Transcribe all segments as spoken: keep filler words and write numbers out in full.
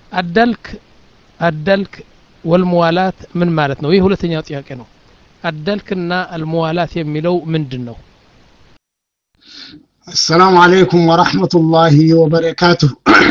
አደልክ አደልክ ወልሙዋላት ምን ማለት ነው? ይህ ሁለተኛው ጥያቄ ነው። አደልክና አልሙዋላት የሚለው ምንድነው? السلام عليكم ورحمة الله وبركاته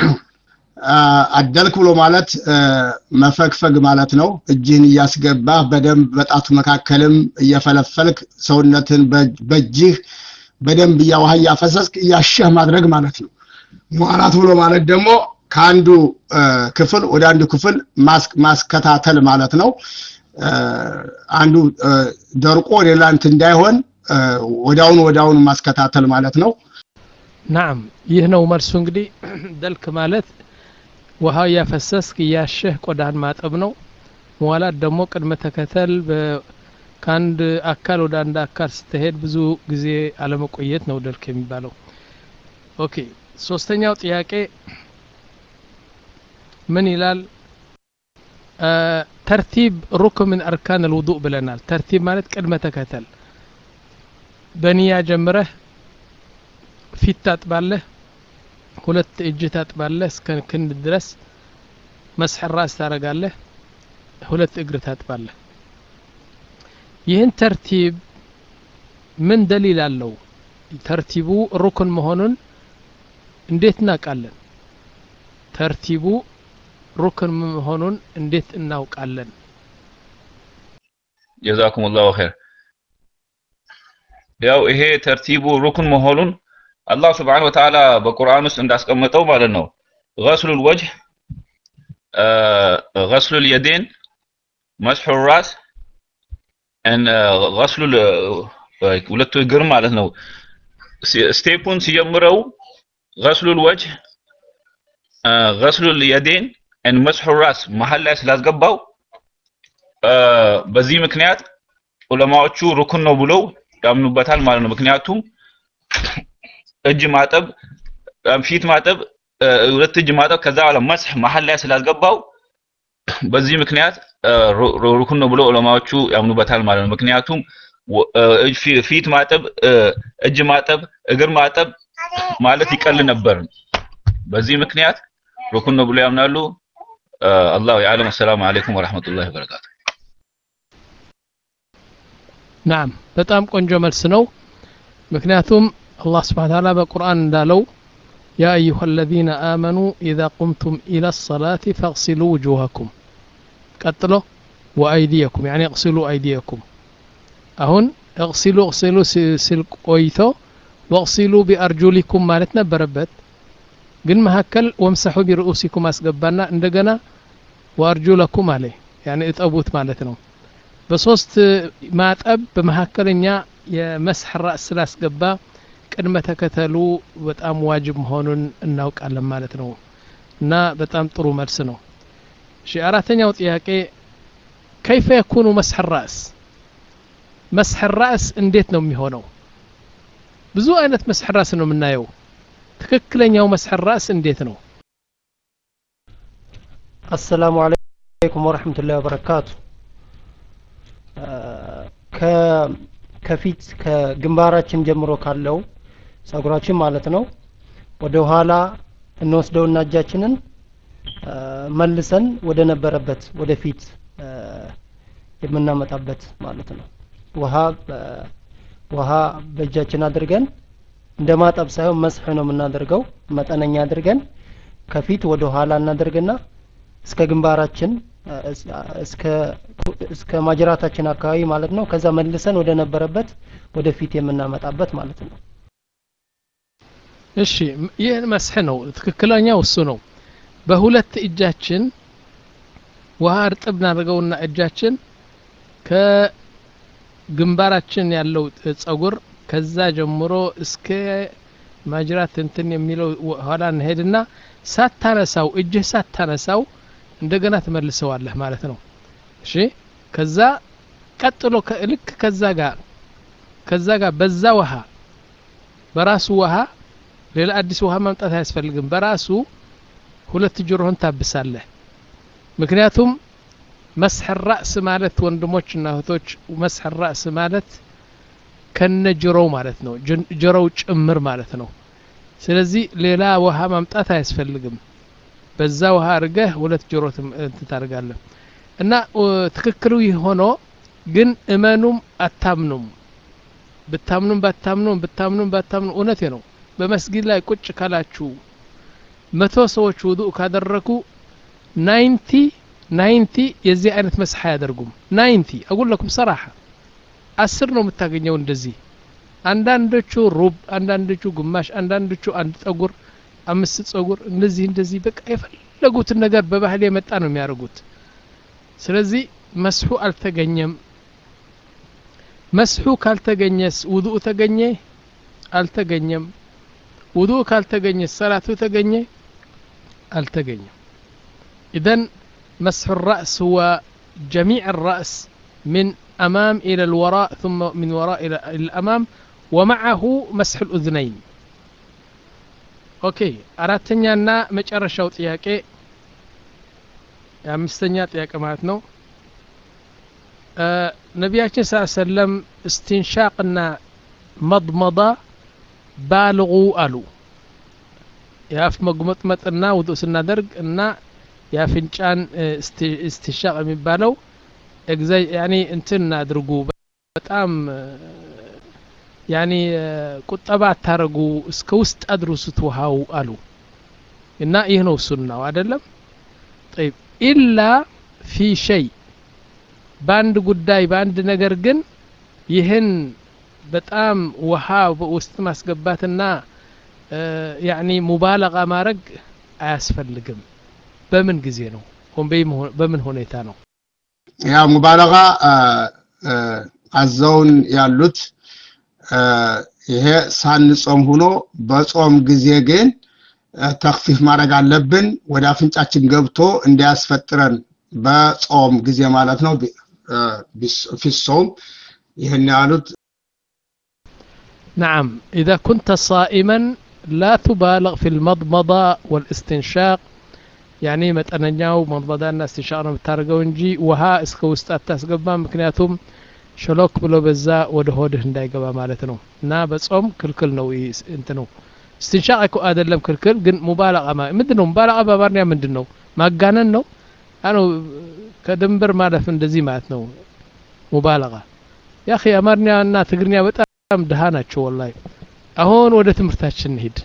አደልክ ብሎ ማለት መፈግፈግ ማለት ነው። እጅህን እያስገባህ በደንብ በጣቱ መካከልም እየፈለፈልክ ሰውነትን በእጅህ በደንብ እያዋህ እያፈሰስክ እያሸህ ማድረግ ማለት ነው። ሙዋላት ብሎ ማለት ደግሞ ከአንዱ ክፍል ወደ አንዱ ክፍል ማስከታተል ማለት ነው። አንዱ ደርቆ ሌላ እንትን እንዳይሆን ወዳውን ወዳውን ማስከታተል ማለት ነው። ናም ይህ ነው መልሱ። እንግዲህ ደልክ ማለት ውሃ ያፈሰስክ ያሸህ ቆዳን ማጠብ ነው። ሙዋላት ደግሞ ቅድመ ተከተል ከአንድ አካል ወደ አንድ አካል ስትሄድ ብዙ ጊዜ አለመቆየት ነው ደልክ የሚባለው። ኦኬ ሶስተኛው ጥያቄ ምን ይላል? ተርቲብ ሩክን من أركان الوضوء ብለናል። ተርቲብ ማለት ቅድመ ተከተል በኒያ ጀምረህ ፊት ታጥባለህ፣ ሁለት እጅ ታጥባለህ እስከ ክንድ ድረስ፣ መስح الراس ታረጋለህ፣ ሁለት እግር ታጥባለህ። ይህን ተርቲብ ምን ደሊል አለው? ተርቲቡ ሩክን መሆኑን እንዴት እናውቃለን? ተርቲቡ ሩክን መሆኑን እንዴት እናውቃለን? جزاكم الله خير ያው ይሄ ተርቲቡ ሩክን መሆኑን አላህ Subhanahu Wa Ta'ala በቁርአን ውስጥ እንዳስቀመጠው ማለት ነው። غسل الوجه غسل اليدين مسح الراس ان غسل ሁለቱ እግር ማለት ነው። ስቴፑን ሲጀምረው غسل الوجه غسل اليدين ان مسح الراس መሐል ላይ ስላስገባው በዚህ ምክንያት ዑለማዎቹ ሩክን ነው ብለው ያምኑበታል ማለት ነው። ምክንያቱም እጅ ማጠብ ፊት ማጠብ ሁለት እጅ ማጠብ ከዛ በኋላ መስህ መሐል ላይ ስላስገባው በዚህ ምክንያት ሩክን ነው ብለው ዑለማዎቹ ያምኑበታል ማለት ነው። ምክንያቱም ፊት ማጠብ እጅ ማጠብ እግር ማጠብ ማለት ይቀል ነበር። በዚህ ምክንያት ሩክን ነው ብለው ያምናሉ። አላሁ ያለም። ሰላም አለይኩም ወራህመቱላሂ ወበረካቱ። ናም በጣም ቆንጆ መልስ ነው። ምክንያቱም አላህ Subhanahu Wa Ta'ala በቁርአን እንዳለው ያ አዩሃ الذين آمنوا إذا قمتم إلى الصلاة فاغسلوا وجوهكم ቀጥሎ وأيديكم يعني اغسلوا أيديكم አሁን اغسلوا اغسلوا ሲል ቆይቶ واغسلوا بأرجلكم ማለት ነበረበት። ግን መሐከል ወምሰሑ ቢሩኡሲኩም አስገባና እንደገና ወአርጁለኩም አለ يعني እጠቡት ማለት ነው። በሶስት ማጠብ በመሐከለኛ የመስح الراس ስላስገባ ቅድመ ተከተሉ በጣም ዋጅብ መሆኑን እናውቃለን ማለት ነው። እና በጣም ጥሩ መልስ ነው። እሺ አራተኛው ጥያቄ كيف يكون مسح الراس مسح الراس እንዴት ነው የሚሆነው? ብዙ አይነት مسح الراس ነው የምናየው። ትክክለኛው مسح الراس እንዴት ነው? السلام عليكم ورحمة الله وبركاته ከ ከፊት ከግንባራችን ጀምሮ ካለው ጸጉራችን ማለት ነው ወደ ኋላ እንወስደውና እጃችንን መልሰን ወደ ነበረበት ወደፊት የምናመጣበት ማለት ነው። ውሃ ውሃ በእጃችን አድርገን እንደማጠብ ሳይሆን መስህ ነው የምናደርገው። መጠነኛ አድርገን ከፊት ወደ ኋላ እናደርግና እስከ ግንባራችን እስከ እስከ ማጅራታችን አካባቢ ማለት ነው። ከዛ መልሰን ወደ ነበረበት ወደፊት የምናመጣበት ማለት ነው። እሺ ይህ መስህ ነው። ትክክለኛው እሱ ነው። በሁለት እጃችን ውሃ እርጥብ እናደርገውና እጃችን ከግንባራችን ያለው ጸጉር ከዛ ጀምሮ እስከ ማጅራት እንትን የሚለው ኋላ እንሄድና ሳታነሳው እጅህ ሳታነሳው እንደገና ተመልሰዋለህ ማለት ነው። እሺ ከዛ ቀጥሎ ልክ ከዛ ጋር ከዛ ጋር በዛ ውሃ በራሱ ውሃ ሌላ አዲስ ውሃ ማምጣት አያስፈልግም። በራሱ ሁለት ጆሮህን ታብሳለህ። ምክንያቱም مسح الراس ማለት ወንድሞችና እህቶች مسح الراس ማለት ከነጆሮው ማለት ነው። ጆሮው ጭምር ማለት ነው። ስለዚህ ሌላ ውሃ ማምጣት አያስፈልግም። በዛ ውሃ አርገህ ሁለት ጆሮ ትታርጋለህ እና ትክክሉ ሆኖ ግን እመኑም አታምኑም ብታምኑም ባታምኑም ብታምኑም ባታምኑም እውነቴ ነው በመስጊድ ላይ ቁጭ ካላችሁ መቶ ሰዎች ውዱእ ካደረጉ ናይንቲ ናይንቲ የዚህ አይነት መስሐ ያደርጉም ናይንቲ አقول لكم صراحه አስር ነው የምታገኘው እንደዚህ አንዳንዶቹ ሩብ አንዳንዶቹ ግማሽ አንዳንዶቹ አንድ ጸጉር አምስት ጸጉር እንደዚህ እንደዚህ በቃ የፈለጉትን ነገር በባህል የመጣ ነው የሚያደርጉት ስለዚህ መስሑ አልተገኘም መስሑ ካልተገኘስ ውዱእ ተገኘ አልተገኘም ውዱእ ካልተገኘ ሰላቱ ተገኘ አልተገኘም اذا مسح الراس هو جميع الراس من امام الى الوراء ثم من وراء الى الامام ومعه مسح الاذنين اوكي አራተኛና መጨረሻው ጥያቄ የአምስተኛ ጥያቄ ማለት ነው ነቢያችን ሰለላሁ ዐለይሂ ወሰለም እስቲንሻቅና መድመዳ ባልጉ አሉ ያፍ መግመጥመጥና ውዱእ ስናደርግ እና ያፍንጫን እስቲንሻቅ የሚባለው እግዛይ ያኒ እንትን አድርጉ በጣም ያኒ ቁጠባ አታረጉ እስከ ውስጥ አድርሱት ውሃው አሉ እና ይህ ነው ሱናው አይደለም طيب إلا في شيء باند ጉዳይ ባንድ ነገር ግን ይህን በጣም ውሃ ውስጥ ማስገባትና ያኒ ሙባለጋ ማድረግ አያስፈልግም በምን ጊዜ ነው በምን ሁኔታ ነው ያ ሙባለጋ አዘውን ያሉት ይሄ ሳንጾም ሆኖ በጾም ጊዜ ግን ተክፊፍ ማድረግ አለብን ወደ አፍንጫችን ገብቶ እንዲያስፈጥረን በጾም ጊዜ ማለት ነው ቢሶም ይሄን ያሉት نعم إذا كنت صائما لا تبالغ في المضمضة والاستنشاق يعني متأنجاو مضمضة استنشاق بتارجو እንጂ ውሃ እስከ ውስጥ አታስገባ ምክንያቱም ሸሎክ ብሎ በዛ ወደ ሆድህ እንዳይገባ ማለት ነው እና በጾም ክልክል ነው እንት ነው استنشاق እኮ አይደለም ክልክል ግን ሙባለጋ ምንድነው ሙባለጋ በአማርኛ ምንድነው ማጋነን ነው አኑ ከድንበር ማለፍ እንደዚህ ማለት ነው ሙባለጋ ያ اخي አማርኛና ትግርኛ በጣም ደሃ ናቸው والله አሁን ወደ ትምህርታችን እንሂድ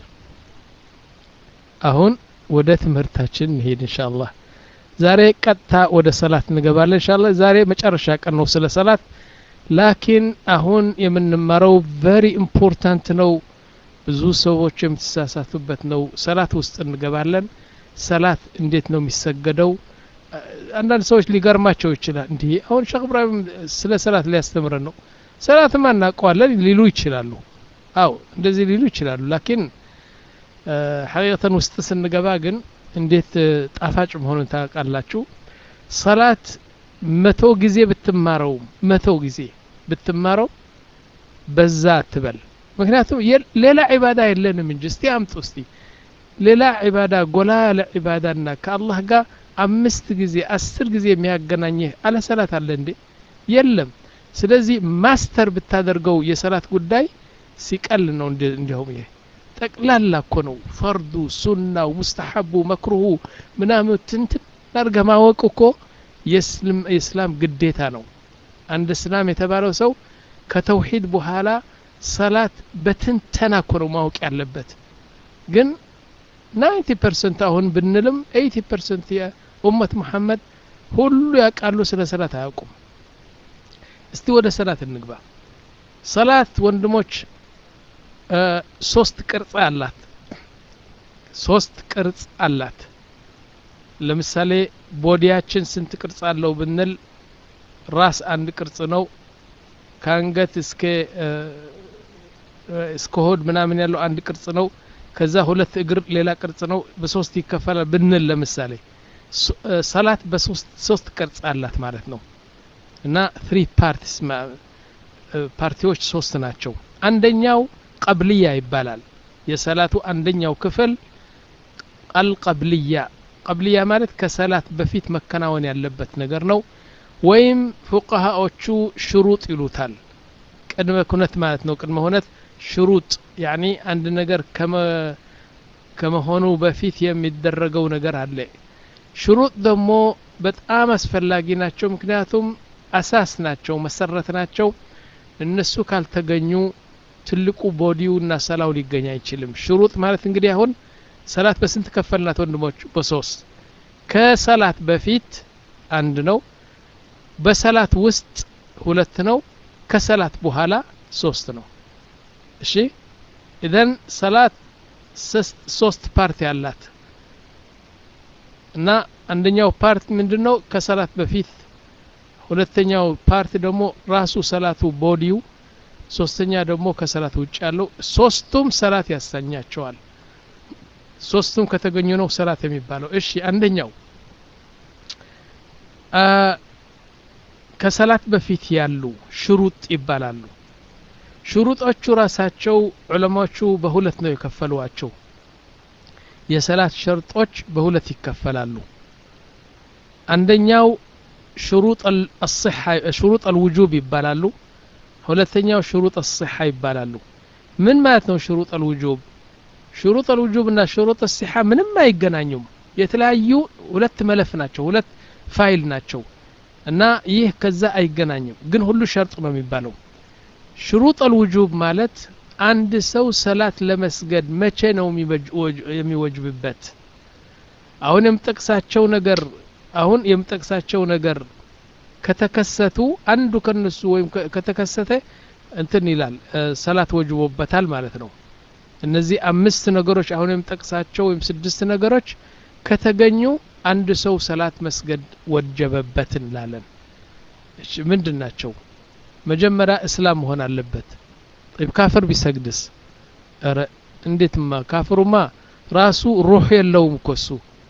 አሁን ወደ ትምህርታችን እንሂድ ኢንሻአላህ ዛሬ ቀጥታ ወደ ሰላት እንገባለን ኢንሻአላህ ዛሬ መጨረሻ ቀን ነው ስለ ሰላት ላኪን አሁን የምንማረው very important ነው ብዙ ሰዎች የምትሳሳቱበት ነው ሰላት ውስጥ እንገባለን ሰላት እንዴት ነው የሚሰገደው አንዳንድ ሰዎች ሊገርማቸው ይችላል እንዴ አሁን ሼክ ኢብራሂም ስለ ሰላት ሊያስተምረን ነው ሰላት ማናቀዋለን ሊሉ ይችላሉ አው እንደዚህ ሊሉ ይችላሉ ላኪን ሐቂቀተን ውስጥ ስንገባ ግን እንዴት ጣፋጭ መሆኑን ታውቃላችሁ ሰላት መቶ ጊዜ ብትማረው መቶ ጊዜ ብትማረው በዛ አትበል ምክንያቱም ሌላ ዒባዳ የለንም እንጂ እስቲ አምጡ እስቲ ሌላ ዒባዳ ጎላ ለዒባዳና ከአላህ ጋር አምስት ጊዜ አስር ጊዜ የሚያገናኝህ አለ ሰላት አለ እንዴ የለም ስለዚህ ማስተር ብታደርገው የሰላት ጉዳይ ሲቀል ነው እንደውም ይሄ ጠቅላላ እኮ ነው ፈርዱ ሱናው ሙስተሐቡ መክሩሁ ምናምን እንትን ዳርጋ ማወቅ እኮ የእስላም ግዴታ ነው አንድ እስላም የተባለው ሰው ከተውሂድ በኋላ ሰላት በትንተና እኮ ነው ማወቅ ያለበት ግን ninety percent አሁን ብንልም eighty percent የኡመት መሐመድ ሁሉ ያቃሉ ስለ ሰላት አያውቁም እስቲ ወደ ሰላት እንግባ ሰላት ወንድሞች ሶስት ቅርጽ አላት ሶስት ቅርጽ አላት ለምሳሌ ቦዲያችን ስንት ቅርጽ አለው ብንል ራስ አንድ ቅርጽ ነው ካንገት እስከ እስከ ሆድ ምናምን ያለው አንድ ቅርጽ ነው ከዛ ሁለት እግር ሌላ ቅርጽ ነው በሶስት ይከፈላል ብንል ለምሳሌ ሰላት በሶስት ሶስት ቅርጽ አላት ማለት ነው እና three parts ፓርቲዎች ሶስት ናቸው አንደኛው ቀብልያ ይባላል የሰላቱ አንደኛው ክፍል አልቀብልያ ቀብልያ ማለት ከሰላት በፊት መከናወን ያለበት ነገር ነው ወይም ፉቃሃዎቹ ሽሩጥ ይሉታል ቅድመ ኩነት ማለት ነው ቅድመ ሁነት ሽሩጥ يعني አንድ ነገር ከመ ከመሆኑ በፊት የሚደረገው ነገር አለ ሽሩጥ ደግሞ በጣም አስፈላጊ ናቸው ምክንያቱም አሳስ ናቸው መሰረት ናቸው እነሱ ካልተገኙ ትልቁ ቦዲውና ሰላው ሊገኝ አይችልም ሽሩጥ ማለት እንግዲህ አሁን ሰላት በስንት ከፈልናት ወንድሞች በሶስት ከሰላት በፊት አንድ ነው በሰላት ውስጥ ሁለት ነው ከሰላት በኋላ ሶስት ነው እሺ ኢዘን ሰላት ሶስት ፓርት ያላት እና አንደኛው ፓርት ምንድነው ከሰላት በፊት ሁለተኛው ፓርት ደግሞ ራሱ ሰላቱ ቦዲው ሶስተኛ ደግሞ ከሰላት ውጭ ያለው ሶስቱም ሰላት ያሰኛቸዋል ሶስቱም ከተገኙ ነው ሰላት የሚባለው እሺ አንደኛው አ ከሰላት በፊት ያሉ ሽሩጥ ይባላሉ ሽሩጦቹ ራሳቸው ዑለማዎቹ በሁለት ነው የከፈሉዋቸው የሰላት ሸርጦች በሁለት ይከፈላሉ አንደኛው شروط الصحة شروط الوجوب ይባላሉ ሁለተኛው شروط الصحة ይባላሉ ምን ማለት ነው شروط الوجوب شروط الوجوب እና شروط الصحة ምንም አይገናኙም የተለያዩ ሁለት መለፍ ናቸው ሁለት ፋይል ናቸው እና ይህ ከዛ አይገናኝም ግን ሁሉ ሸርጥ ነው የሚባለው شروط الوجوب ማለት አንድ ሰው ሰላት ለመስገድ መቼ ነው የሚወጅብበት አሁን የምጠቅሳቸው ነገር አሁን የምጠቅሳቸው ነገር ከተከሰቱ አንዱ ከነሱ ወይም ከተከሰተ እንትን ይላል ሰላት ወጅቦበታል ማለት ነው እነዚህ አምስት ነገሮች አሁን የምጠቅሳቸው ወይም ስድስት ነገሮች ከተገኙ አንድ ሰው ሰላት መስገድ ወጀበበት እንላለን እሺ ምንድናቸው መጀመሪያ እስላም መሆን አለበት طيب ካፍር ቢሰግድስ አረ እንዴትማ ካፍሩማ ራሱ ሩህ የለውም ኮሱ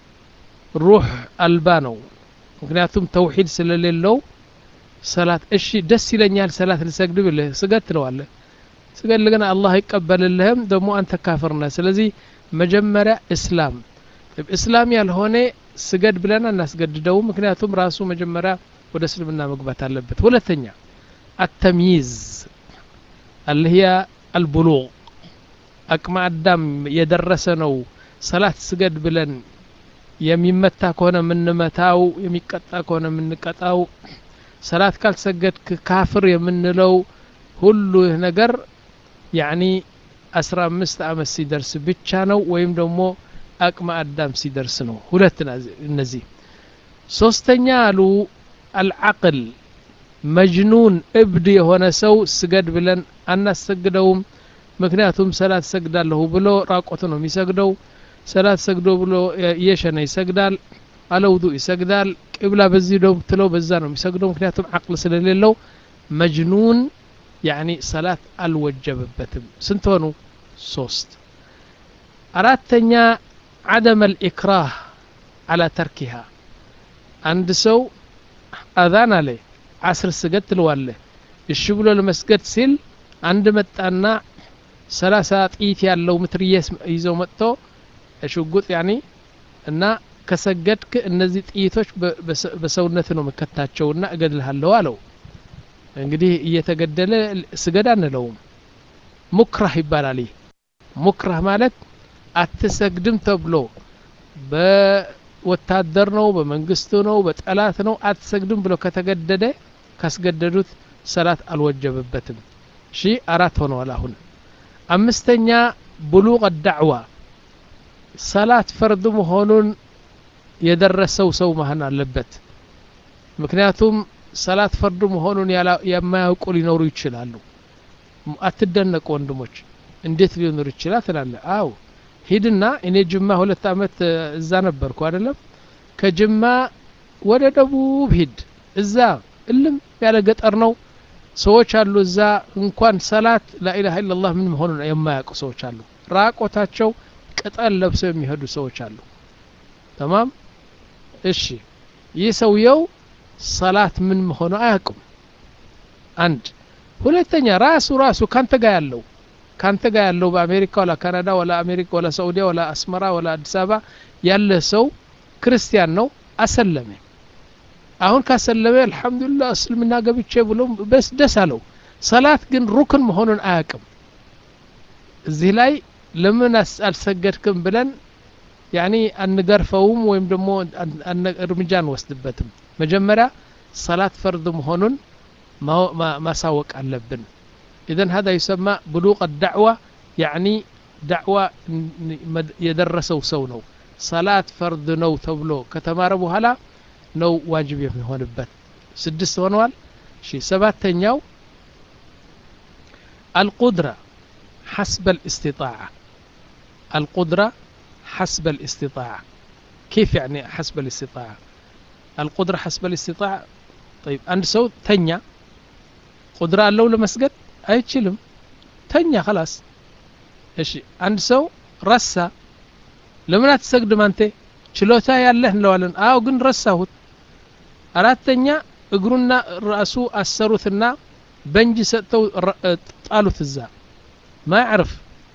ሩህ አልባ ነው ምክንያቱም ተውሂድ ስለሌለው ሰላት እሺ ደስ ይለኛል ሰላት ልሰግድ ብለ ስገድ ትለዋለህ ስገድ ለገና አላህ ይቀበልልህም ደግሞ አንተ ካፍር ነህ ስለዚህ መጀመሪያ እስላም እስላም ያልሆነ ስገድ ብለና እናስገድደው ምክንያቱም ራሱ መጀመሪያ ወደ እስልምና መግባት አለበት ሁለተኛ التمييز اللي هي البلوغ አቅመ አዳም የደረሰ ነው ሰላት ስገድ ብለን የሚመታ ከሆነ ምንመታው የሚቀጣ ከሆነ ምንቀጣው ሰላት ካልሰገድክ ካፍር የምንለው ሁሉ ነገር ያኒ አስራ አምስት አመት ሲደርስ ብቻ ነው ወይም ደግሞ አቅመ አዳም ሲደርስ ነው ሁለት እነዚህ ሶስተኛ አሉ العقل መጅኑን እብድ የሆነ ሰው ስገድ ብለን አናሰግደውም ምክንያቱም ሰላት ሰግዳለሁ ብሎ ራቆት ነው የሚሰግደው ሰላት ሰግዶ ብሎ የሸነ ይሰግዳል አለውዱ ይሰግዳል ቂብላ በዚህ ነው ትለው በዛ ነው የሚሰግደው ምክንያቱም አቅል ስለሌለው መጅኑን يعني ሰላት አልወጀበበትም ስንት ሆኑ ሶስት አራተኛ عدم الإكراه على تركها አንድ ሰው አዛን አለ عصر ስገድ ትለዋለህ እሺ ብሎ ለመስገድ ሲል አንድ መጣና ሰላሳ ጥይት ያለው ምትርየስ ይዘው መጥቶ ሽጉጥ ያኒ እና ከሰገድክ እነዚህ ጥይቶች በሰውነት ነው መከታቸውና እገድልሃለሁ አለው እንግዲህ እየተገደለ ስገድ አንለውም ሙክራህ ይባላል ሙክራህ ማለት አትሰግድም ተብሎ በወታደር ነው በመንግስቱ ነው በጠላት ነው አትሰግድም ብሎ ከተገደደ ካስገደዱት ሰላት አልወጀበበትም እሺ አራት ሆነዋል አሁን አምስተኛ بلوغ الدعوة ሰላት ፈርድ መሆኑን የደረሰው ሰው መሆን አለበት ምክንያቱም ሰላት ፈርድ መሆኑን የማያውቁ ሊኖሩ ይችላሉ አትደነቁ ወንድሞች እንዴት ሊኖር ይችላል ትላለህ አው ሂድና እኔ ጅማ ሁለት አመት እዛ ነበርኩ አይደለም ከጅማ ወደ ደቡብ ሂድ እዛ እልም ያለ ገጠር ነው ሰዎች አሉ እዛ እንኳን ሰላት ላኢላሃ ኢላላህ ምን መሆኑን የማያውቁ ሰዎች አሉ ራቆታቸው ቅጠል ለብሰው የሚሄዱ ሰዎች አሉ تمام እሺ ይህ ሰውየው ሰላት ምን መሆኑ አያውቁም አንድ ሁለተኛ ራሱ ራሱ ካንተ ጋር ያለው ካንተ ጋር ያለው በአሜሪካ ወላ ካናዳ ወላ አሜሪካ ወላ ሳውዲያ ወላ አስመራ ወላ አዲስ አበባ ያለ ሰው ክርስቲያን ነው አሰለመ አሁን ካሰለመ አልহামዱሊላህ እስልምና ገብቼ ብሎ በስ ደስ አለው ሰላት ግን ሩክን መሆኑን አያውቅም እዚህ ላይ ለምን አልሰገድክም ብለን ያኒ አንገርፈውም ወይም ደግሞ እርምጃ እንወስድበትም መጀመሪያ ሰላት ፈርድ መሆኑን ማሳወቅ አለብን اذا هذا يسمى بلوغ الدعوه يعني دعوه የደረሰው ሰው ነው ሰላት ፈርድ ነው ተብሎ ከተማረ በኋላ ነው ዋጅብ የሚሆንበት ስድስት ሆነዋል እሺ ሰባተኛው القدرة حسب الاستطاعة القدرة حسب الاستطاعة كيف يعني حسب الاستطاعة القدرة حسب الاستطاعة طيب عند سو تنيا قدرة لو لمسجد أي تشلم تنيا خلاص إيش عند سو رسا لما تسجد ما أنت شلوتا يالله لو علن آه وقن رساهوت أراد تنيا እግሩና ራሱ አሰሩትና በእንጂ ሰጥተው ጣሉት እዛ ማዕርፍ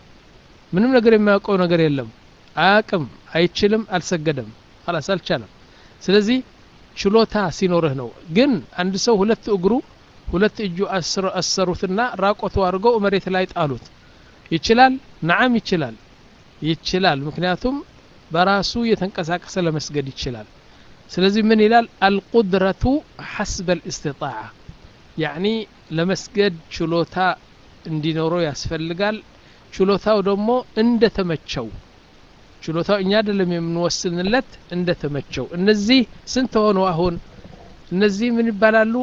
ምንም ነገር የማያውቀው ነገር የለም አያቅም አይችልም አልሰገደም خلاص አልቻለም ስለዚህ ችሎታ ሲኖርህ ነው ግን አንድ ሰው ሁለት እግሩ ሁለት እጁ አሰሩትና ራቆቱ አድርገው መሬት ላይ ጣሉት ይችላል نعم ይችላል ይችላል ምክንያቱም በራሱ የተንቀሳቀሰ ለመስገድ ይችላል ስለዚህ ምን ይላል القدرة حسب الاستطاعة يعني ለመስገድ ችሎታ እንዲኖረው ያስፈልጋል ችሎታው ደግሞ እንደተመቸው ችሎታው እኛ አይደለም የምንወስንለት እንደተመቸው እነዚህ ስንት ሆኖ አሁን እነዚህ ምን ይባላሉ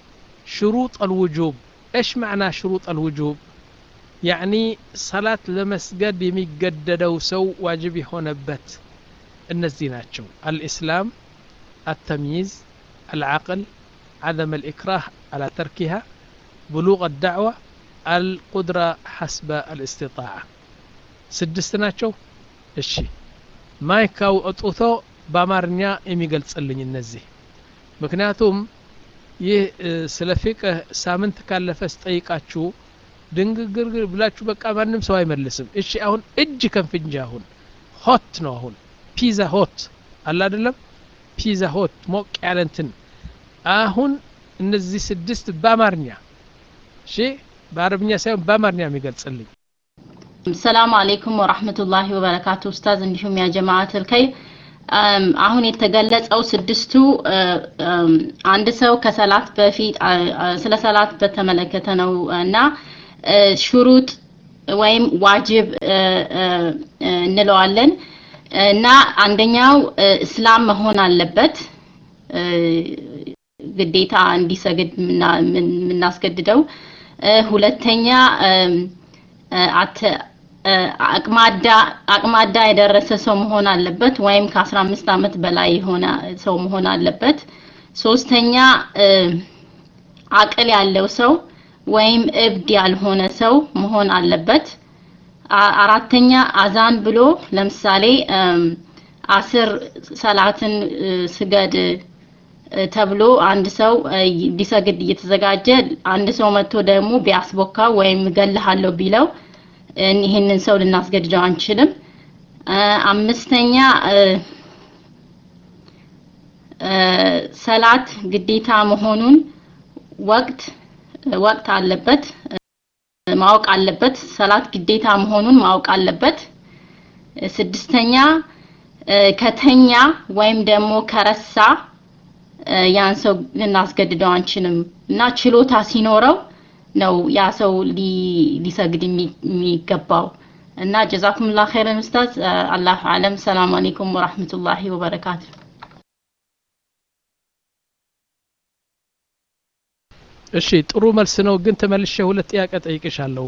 شروط الوجوب ايش معنى شروط الوجوب يعني صلاة ለመስገድ የሚገደደው ሰው ዋጅብ የሆነበት እነዚህ ናቸው الاسلام التمييز العقل عدم الإكراه على تركها بلوغ الدعوة القدرة حسب الاستطاعة سدستناچو እሺ ማይካው አጥቶ በአማርኛ የሚገልጽልኝ እነዚህ ምክንያቱም ይህ ስለ ፍቅህ ሳምንት ካለፈስ ጠይቃችሁ ድንግግር ብላችሁ በቃ ማንም ሰው አይመልስም እሺ አሁን እጅ ከንፍንጃ አሁን ሆት ነው አሁን ፒዛ ሆት አለ አይደለም ፒዛ ሆት ሞቅ ያለንትን አሁን እነዚህ ስድስት በአማርኛ እሺ በአረብኛ ሳይሆን በአማርኛ የሚገልጽልኝ ሰላም አለይኩም ወራህመቱላሂ ወበረካቱ ኡስታዝ እንዲሁም ያ ጀማዓት الخير አሁን የተገለጸው ስድስቱ አንድ ሰው ከሰላት በፊት ስለ ሰላት በተመለከተ ነው እና ሹሩጥ ወይም ዋጅብ እንለዋለን እና አንደኛው እስላም መሆን አለበት ግዴታ እንዲሰግድ ምናስገድደው ሁለተኛ አተ አቅማዳ አቅማዳ የደረሰ ሰው መሆን አለበት ወይም ከ15 አመት በላይ ሆነ ሰው መሆን አለበት ሶስተኛ አቅል ያለው ሰው ወይም እብድ ያልሆነ ሰው መሆን አለበት አራተኛ አዛን ብሎ ለምሳሌ አስር ሰላትን ስገድ ተብሎ አንድ ሰው ሊሰግድ እየተዘጋጀ አንድ ሰው መጥቶ ደግሞ ቢያስቦካ ወይም ገለሃለው ቢለው ይሄንን ሰው ልናስገድደው አንችልም አምስተኛ ሰላት ግዴታ መሆኑን ወቅት ወቅት አለበት ማወቅ አለበት ሰላት ግዴታ መሆኑን ማወቅ አለበት ስድስተኛ ከተኛ ወይም ደግሞ ከረሳ ያን ሰው ልናስገድደው አንችልም እና ችሎታ ሲኖረው ነው ያ ሰው ሊሰግድ የሚገባው እና ጀዛኩሙላህ ኸይረን ኡስታዝ አላሁ አለም ሰላም አለይኩም ወራህመቱላሂ ወበረካቱ እሺ ጥሩ መልስ ነው ግን ተመልሼ ሁለት ጥያቄ ጠይቅሻለሁ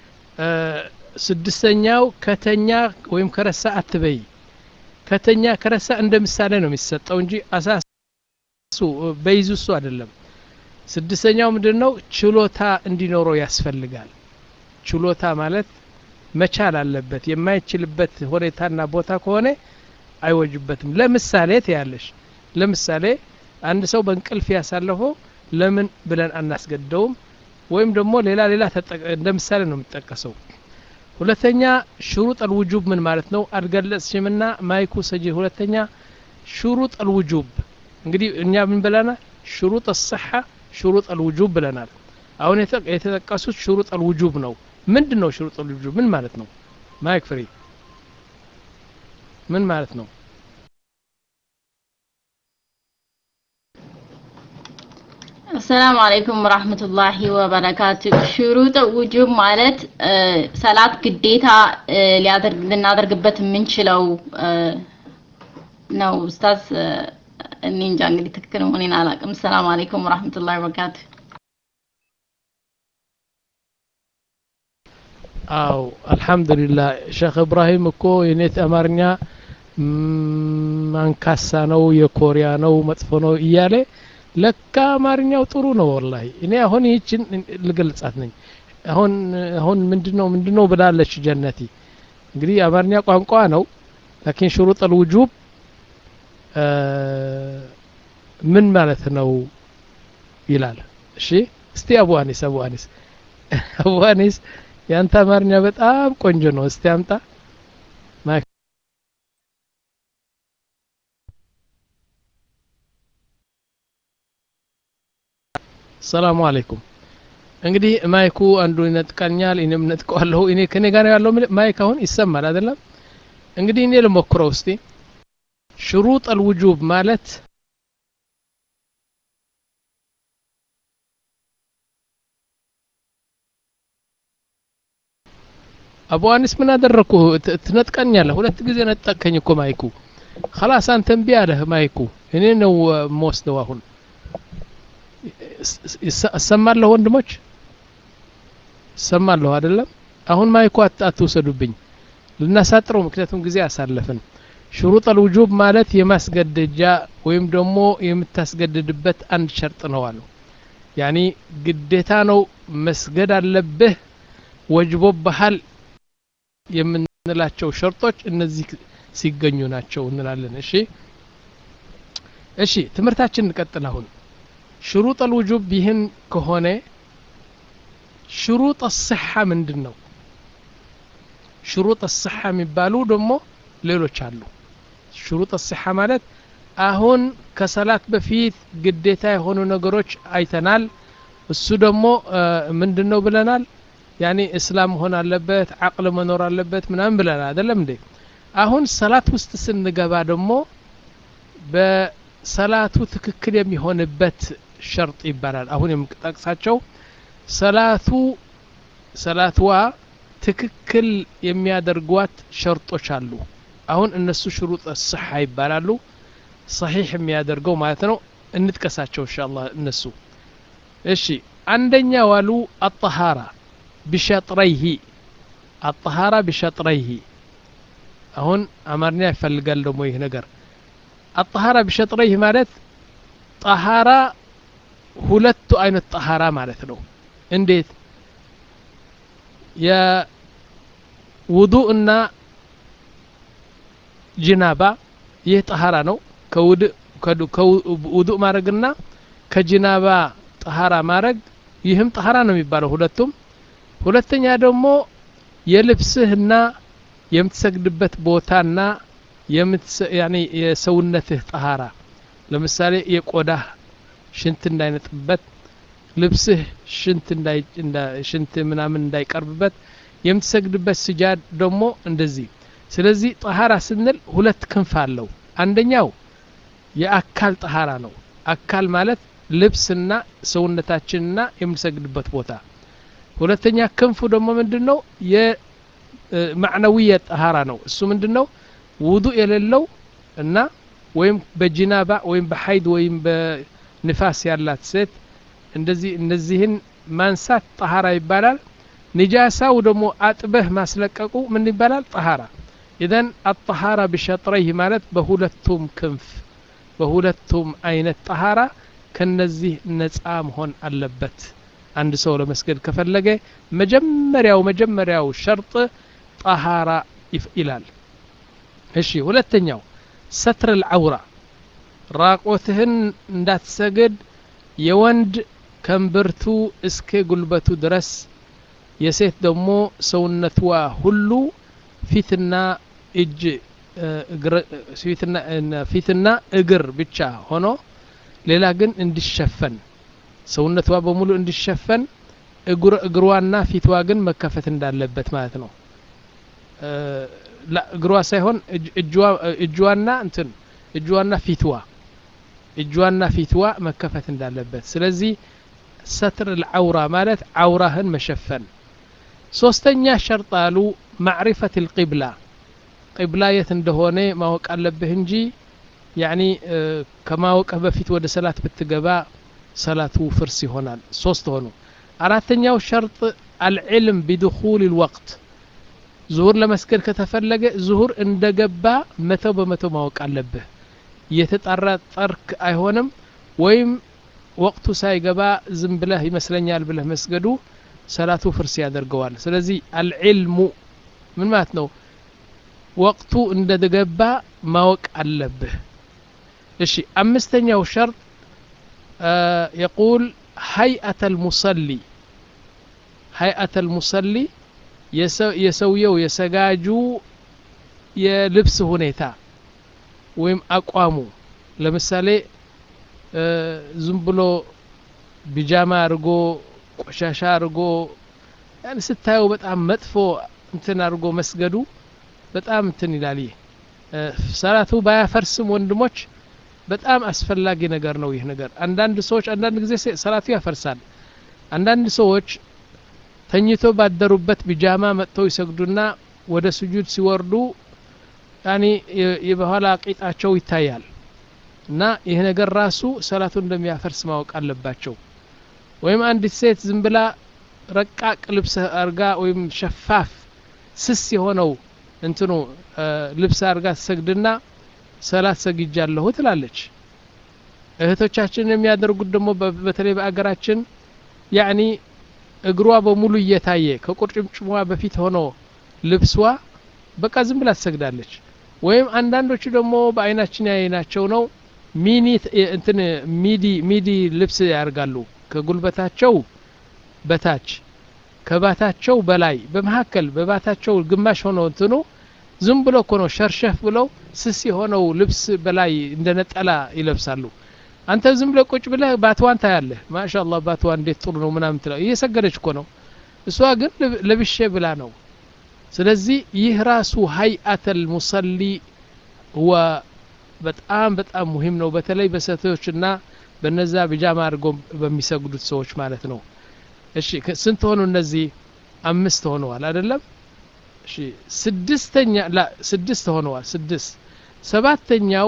ስድስተኛው ከተኛ ወይም ከረሳ አትበይ ከተኛ ከረሳ እንደ ምሳሌ ነው የሚሰጠው እንጂ አሳሱ በይዙሱ አይደለም ስድስተኛው ምንድነው ችሎታ እንዲኖረው ያስፈልጋል ችሎታ ማለት መቻል አለበት የማይችልበት ሁኔታና ቦታ ከሆነ አይወጅበትም ለምሳሌ ተያለሽ ለምሳሌ አንድ ሰው በእንቅልፍ ያሳለፈው ለምን ብለን አናስገደውም ወይም ደግሞ ሌላ ሌላ እንደ ምሳሌ ነው የሚጠቀሰው ሁለተኛ شروط الوجوب ምን ማለት ነው አድገለጽሽምና ማይኩ ሰጂ ሁለተኛ شروط الوجوب እንግዲህ እኛ ምን ብለና شروط الصحة شروط الوجوب ብለናል አሁን የተጠቀሱት شروط الوجوب ነው ምንድነው شروط الوجوب ምን ማለት ነው ማይክ ፍሪ ምን ማለት ነው? السلام عليكم ورحمة الله وبركاته شروط وجوب ማለት ሰላት ግዴታ ሊያደርግ ልናደርግበት የምንችለው ነው ኡስታዝ እኔ እንጃ እንግዲህ ትክክል መሆኔን አላውቅም ሰላም አለይኩም ወራህመቱላሂ ወበረካቱ አው አልহামዱሊላህ ሼክ ኢብራሂም እኮ የኔት አማርኛ ማንካሳ ነው የኮሪያ ነው መጥፎ ነው እያለ ለካ አማርኛው ጥሩ ነው ወላሂ እኔ አሁን ይችን ልገልጻት ነኝ አሁን አሁን ምንድነው ምንድነው ብላለች ጀነቲ እንግዲህ አማርኛ ቋንቋ ነው لكن شروط الوجوب ምን ማለት ነው ይላል እሺ እስቲ አቡ አኒስ አቡ አኒስ አቡ አኒስ ያንተ አማርኛ በጣም ቆንጆ ነው እስቲ አምጣ ሰላም አለይኩም እንግዲህ ማይኩ አንዱ ይነጥቃኛል እኔም ነጥቀዋለሁ እኔ ከኔ ጋር ያለው ማይክ አሁን ይሰማል አይደለም እንግዲህ እኔ ልሞክረው እስቲ شروط الوجوب ማለት አቡ አኒስ ምን አደረኩ ትነጥቀኛለህ ሁለት ጊዜ ነጠቀኝ እኮ ማይኩ خلاص አንተ እምቢ አለህ ማይኩ እኔ ነው ሞስደው አሁን እሰማለሁ ወንድሞች እሰማለሁ አይደለም አሁን ማይኩ አትወሰዱብኝ ልናሳጥረው ምክንያቱም ጊዜ አሳለፈን شروط الوجوب ማለት የማስገደጃ ወይም ደግሞ የምታስገድድበት አንድ ሸርጥ ነው አሉ ያኒ ግዴታ ነው መስገድ አለብህ ወጅቦ በሐል የምንላቸው ሸርጦች እነዚህ ሲገኙ ናቸው እንላለን እሺ እሺ ትምርታችን እንቀጥል አሁን شروط الوجوب بهن كهونه شروط الصحة ምንድነው شروط الصحة የሚባሉ ደግሞ ሌሎች አሉ شروط الصحة ማለት አሁን ከሰላት በፊት ግዴታ የሆኑ ነገሮች አይተናል እሱ ደግሞ ምንድነው ብለናል ያኒ እስላም ሆነ አለበት አቅል መኖር አለበት ምናምን ብለናል አይደለም እንዴ አሁን ሰላት ውስጥ ስንገባ ደግሞ በሰላቱ ትክክል የሚሆንበት ሸርጥ ይባላል አሁን የምንጠቅሳቸው ሰላቱ ሰላትዋ ትክክል የሚያደርጓት ሸርጦች አሉ አሁን እነሱ شروط الصحة ይባላሉ صحيح የሚያደርገው ማለት ነው እንጥቀሳቸው ኢንሻአላህ እነሱ እሺ አንደኛ ዋሉ الطهارة بشطريه الطهارة بشطريه አሁን አማርኛ ይፈልጋል ደግሞ ይሄ ነገር الطهارة بشطريه ማለት طهارة ሁለቱ አይነት طهارة ማለት ነው እንዴት የውዱእ እና ጅናባ ይህ طهارة ነው ከውዱእ ከውዱእ ማረግና ከጅናባ طهارة ማረግ ይህም طهارة ነው የሚባለው ሁለቱም ሁለተኛ ደግሞ የልብስህና የምትሰግድበት ቦታና የምትስ ያኒ የሰውነትህ طهارة ለምሳሌ የቆዳህ ሽንት እንዳይነጥበት ልብስህ ሽንት እንዳይ ሽንት ምናምን እንዳይቀርብበት የምትሰግድበት ስጃድ ደግሞ እንደዚህ ስለዚህ طهارة ስንል ሁለት ክንፍ አለው አንደኛው የአካል طهارة ነው አካል ማለት ልብስና ሰውነታችንና የምንሰግድበት ቦታ ሁለተኛ ክንፉ ደግሞ ምንድነው የማዕናዊያ طهارة ነው እሱ ምንድነው ውዱእ የሌለው እና ወይም በጅናባ ወይም በሐይድ ወይም በንፋስ ያላት ሴት እንደዚህ እነዚህን ማንሳት طهارة ይባላል ንጃሳው ደግሞ አጥበህ ማስለቀቁ ምን ይባላል طهارة اذن الطهارة بشطريه ማለት በሁለቱም ክንፍ በሁለቱም አይነት طهارة ከነዚህ ነፃ መሆን አለበት አንድ ሰው ለመስገድ ከፈለገ መጀመሪያው መጀመሪያው ሸርጥ طهارة ይላል እሺ ሁለተኛው ستر العورة ራቆትህን እንዳትሰግድ የወንድ ከንብርቱ እስከ ጉልበቱ ድረስ የሴት ደግሞ ሰውነቷ ሁሉ ፊትና እጅ ፊትና ፊትና እግር ብቻ ሆኖ ሌላ ግን እንዲሸፈን ሰውነቷ በሙሉ እንዲሸፈን እግር እግሯና ፊቷ ግን መከፈት እንዳለበት ማለት ነው لا እግሯ ሳይሆን እጅዋ እጅዋና እንትን እጅዋና ፊትዋ እጅዋና ፊትዋ መከፈት እንዳለበት ስለዚህ ستر العورة ማለት عورهን መሸፈን ሶስተኛ ሸርጥ አሉ معرفة القبلة قبلة የት እንደሆነ ማወቅ አለብህ እንጂ يعني ከማወቅህ በፊት ወደ ሰላት ብትገባ ሰላቱ ፍርስ ይሆናል ሶስት ሆኑ አራተኛው ሸርጥ العلم بدخول الوقت ዙሁር ለመስገድ ከተፈለገ ዙሁር እንደገባ መቶ በመቶ ማወቅ አለብህ የተጣራ ጠርክ አይሆንም ወይም ወቅቱ ሳይገባ ዝም ብለህ ይመስለኛል ብለህ መስገዱ ሰላቱ ፍርስ ያደርገዋል ስለዚህ العلم ምን ማለት ነው ወቅቱ እንደገባ ማወቅ አለብህ እሺ አምስተኛው ሸርጥ يقول هيئة المصلي هيئة المصلي የሰውየው የሰጋጁ የልብስ ሁኔታ ወይም አቋሙ ለምሳሌ ዝም ብሎ ቢጃማ አርጎ ቆሻሻ አርጎ ያን ስታየው በጣም መጥፎ እንትን አርጎ መስገዱ በጣም እንትን ይላል ሰላቱ ባያፈርስም ወንድሞች በጣም አስፈላጊ ነገር ነው ይህ ነገር አንዳንድ ሰዎች አንዳንድ ጊዜ ሰላቱ ያፈርሳል አንዳንድ ሰዎች ተኝቶ ባደሩበት ቢጃማ መጥተው ይሰግዱና ወደ ስጁድ ሲወርዱ ያኒ የበኋላ ቂጣቸው ይታያል እና ይሄ ነገር ራሱ ሰላቱን እንደሚያፈርስ ማወቅ አለባቸው ወይም አንድ ሴት ዝም ብላ ረቃቅ ልብስ አርጋ ወይም ሸፋፍ ስስ የሆነው እንትኑ ልብስ አርጋ ሰግድና ሰላት ሰግጃለሁ ትላለች እህቶቻችን የሚያደርጉት ደግሞ በተለይ በአገራችን ያኒ እግሯ በሙሉ እየታየ ከቁርጭምጭሟ በፊት ሆኖ ልብስዋ በቃ ዝም ብላ ትሰግዳለች ወይም አንዳንዶቹ ደግሞ በአይናችን ያይናቸው ነው ሚኒ እንትን ሚዲ ሚዲ ልብስ ያርጋሉ ከጉልበታቸው በታች ከባታቸው በላይ በመሐከል በባታቸው ግማሽ ሆኖ እንትኑ ዝም ብሎ እኮ ነው ሸርሸፍ ብለው ስስ የሆነው ልብስ በላይ እንደነጠላ ይለብሳሉ አንተ ዝም ብለህ ቁጭ ብለህ ባትዋን ታያለህ ማሻአላህ ባትዋን እንዴት ጥሩ ነው ምናምን ትለው እየሰገደች እኮ ነው እሷ ግን ለብሼ ብላ ነው ስለዚህ ይህ ራሱ هيئة المصلي هو በጣም በጣም ሙሂም ነው በተለይ በሴቶችና በነዛ ቢጃማ አርጎ በሚሰግዱት ሰዎች ማለት ነው እሺ ስንት ሆኑ እነዚህ አምስት ሆነዋል አይደለም እሺ ስድስተኛ ላ ስድስት ሆነዋል ስድስት ሰባተኛው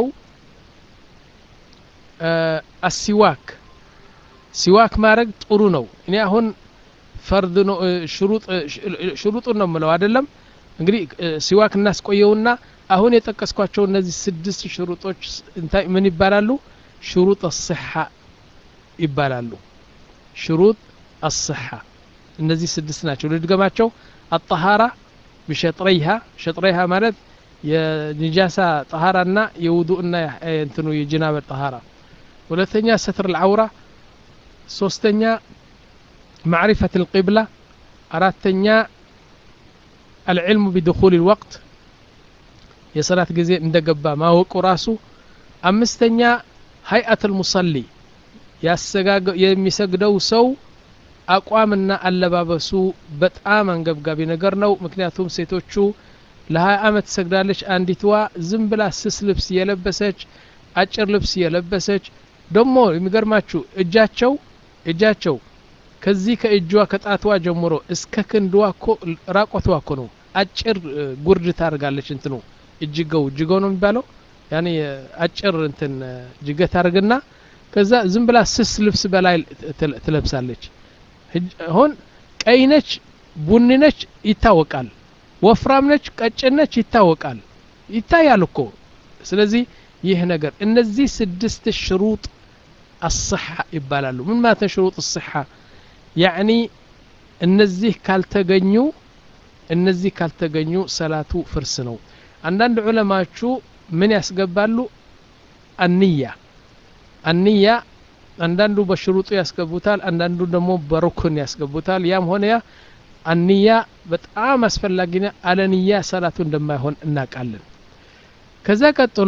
አሲዋክ ሲዋክ ማድረግ ጥሩ ነው እኔ አሁን ፈርድ ነው ሽሩጥ ሽሩጥ ነው ማለት አይደለም እንግዲህ ሲዋክ እናስቆየውና አሁን የጠቀስኳቸው እነዚህ ስድስት ሽሩጦች እንታይ ምን ይባላሉ ሽሩጥ الصحة ይባላሉ ሽሩጥ الصحة እነዚህ ስድስት ናቸው ልድገማቸው الطهارة بشطريها شطريها ማለት የንጃሳ طهارና የውዱእና እንትኑ የጅናባ طهارة ሁለተኛ ستر العورة ሶስተኛ معرفة القبلة አራተኛ العلم بدخول الوقت የሰላት ጊዜ እንደገባ ማወቁ ራሱ አምስተኛ هيئة المصلي ያሰጋገ የሚሰግደው ሰው አቋምና አለባበሱ በጣም አንገብጋቢ ነገር ነው ምክንያቱም ሴቶቹ ለ20 አመት ሰግዳለች አንዲትዋ ዝም ብላ ስስ ልብስ የለበሰች አጭር ልብስ የለበሰች ደሞ የሚገርማችሁ እጃቸው እጃቸው ከዚህ ከእጅዋ ከጣትዋ ጀምሮ እስከ ክንድዋ እኮ ራቆትዋ እኮ ነው አጭር ጉርድ ታርጋለች እንትኑ እጅገው እጅገው ነው የሚባለው ያኔ አጭር እንትን ጅገት ታርግና ከዛ ዝም ብላ ስስ ልብስ በላይ ትለብሳለች አሁን ቀይነች ቡኒነች ይታወቃል ወፍራም ነች ቀጭን ነች ይታወቃል ይታያል እኮ ስለዚህ ይህ ነገር እነዚህ ስድስት ሽሩጥ الصحة ይባላሉ ምን ማለት ነው ሽሩጥ الصحة يعني እነዚህ ካልተገኙ እነዚህ ካልተገኙ ሰላቱ ፍርስ ነው አንዳንድ ዑለማዎቹ ምን ያስገባሉ النية النية አንዳንዱ በሽሩጡ ያስገቡታል አንዳንዱ ደግሞ በሩክን ያስገቡታል ያም ሆነ ያ النية በጣም አስፈላጊና አለንያ ሰላቱ እንደማይሆን እናቃለን ከዛ ቀጥሎ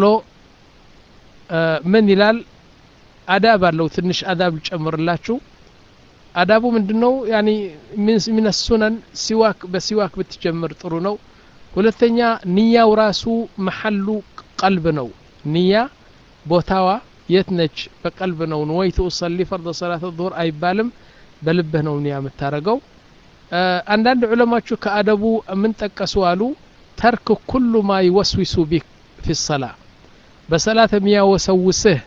ምን ይላል አዳብ አለው ትንሽ አዳብ ጨምርላችሁ አዳቡ ምንድነው ያኒ ምን ምን السنن ሲዋክ በሲዋክ ብትጀምር ጥሩ ነው ሁለተኛ ንያው ራሱ መሐሉ ቀልብ ነው ንያ ቦታዋ የት ነች በቀልብ ነው ወይ ተውሰሊ ፈርድ ሰላት الظهر አይባልም በልብህ ነው ንያ የምታረገው አንዳንድ ዑለማዎቹ ከአደቡ ምን ጠቀሱ አሉ ተርክ ኩሉ ማ ይወስዊሱ ቢክ في الصلاه በሰላት የሚያወሰውስህ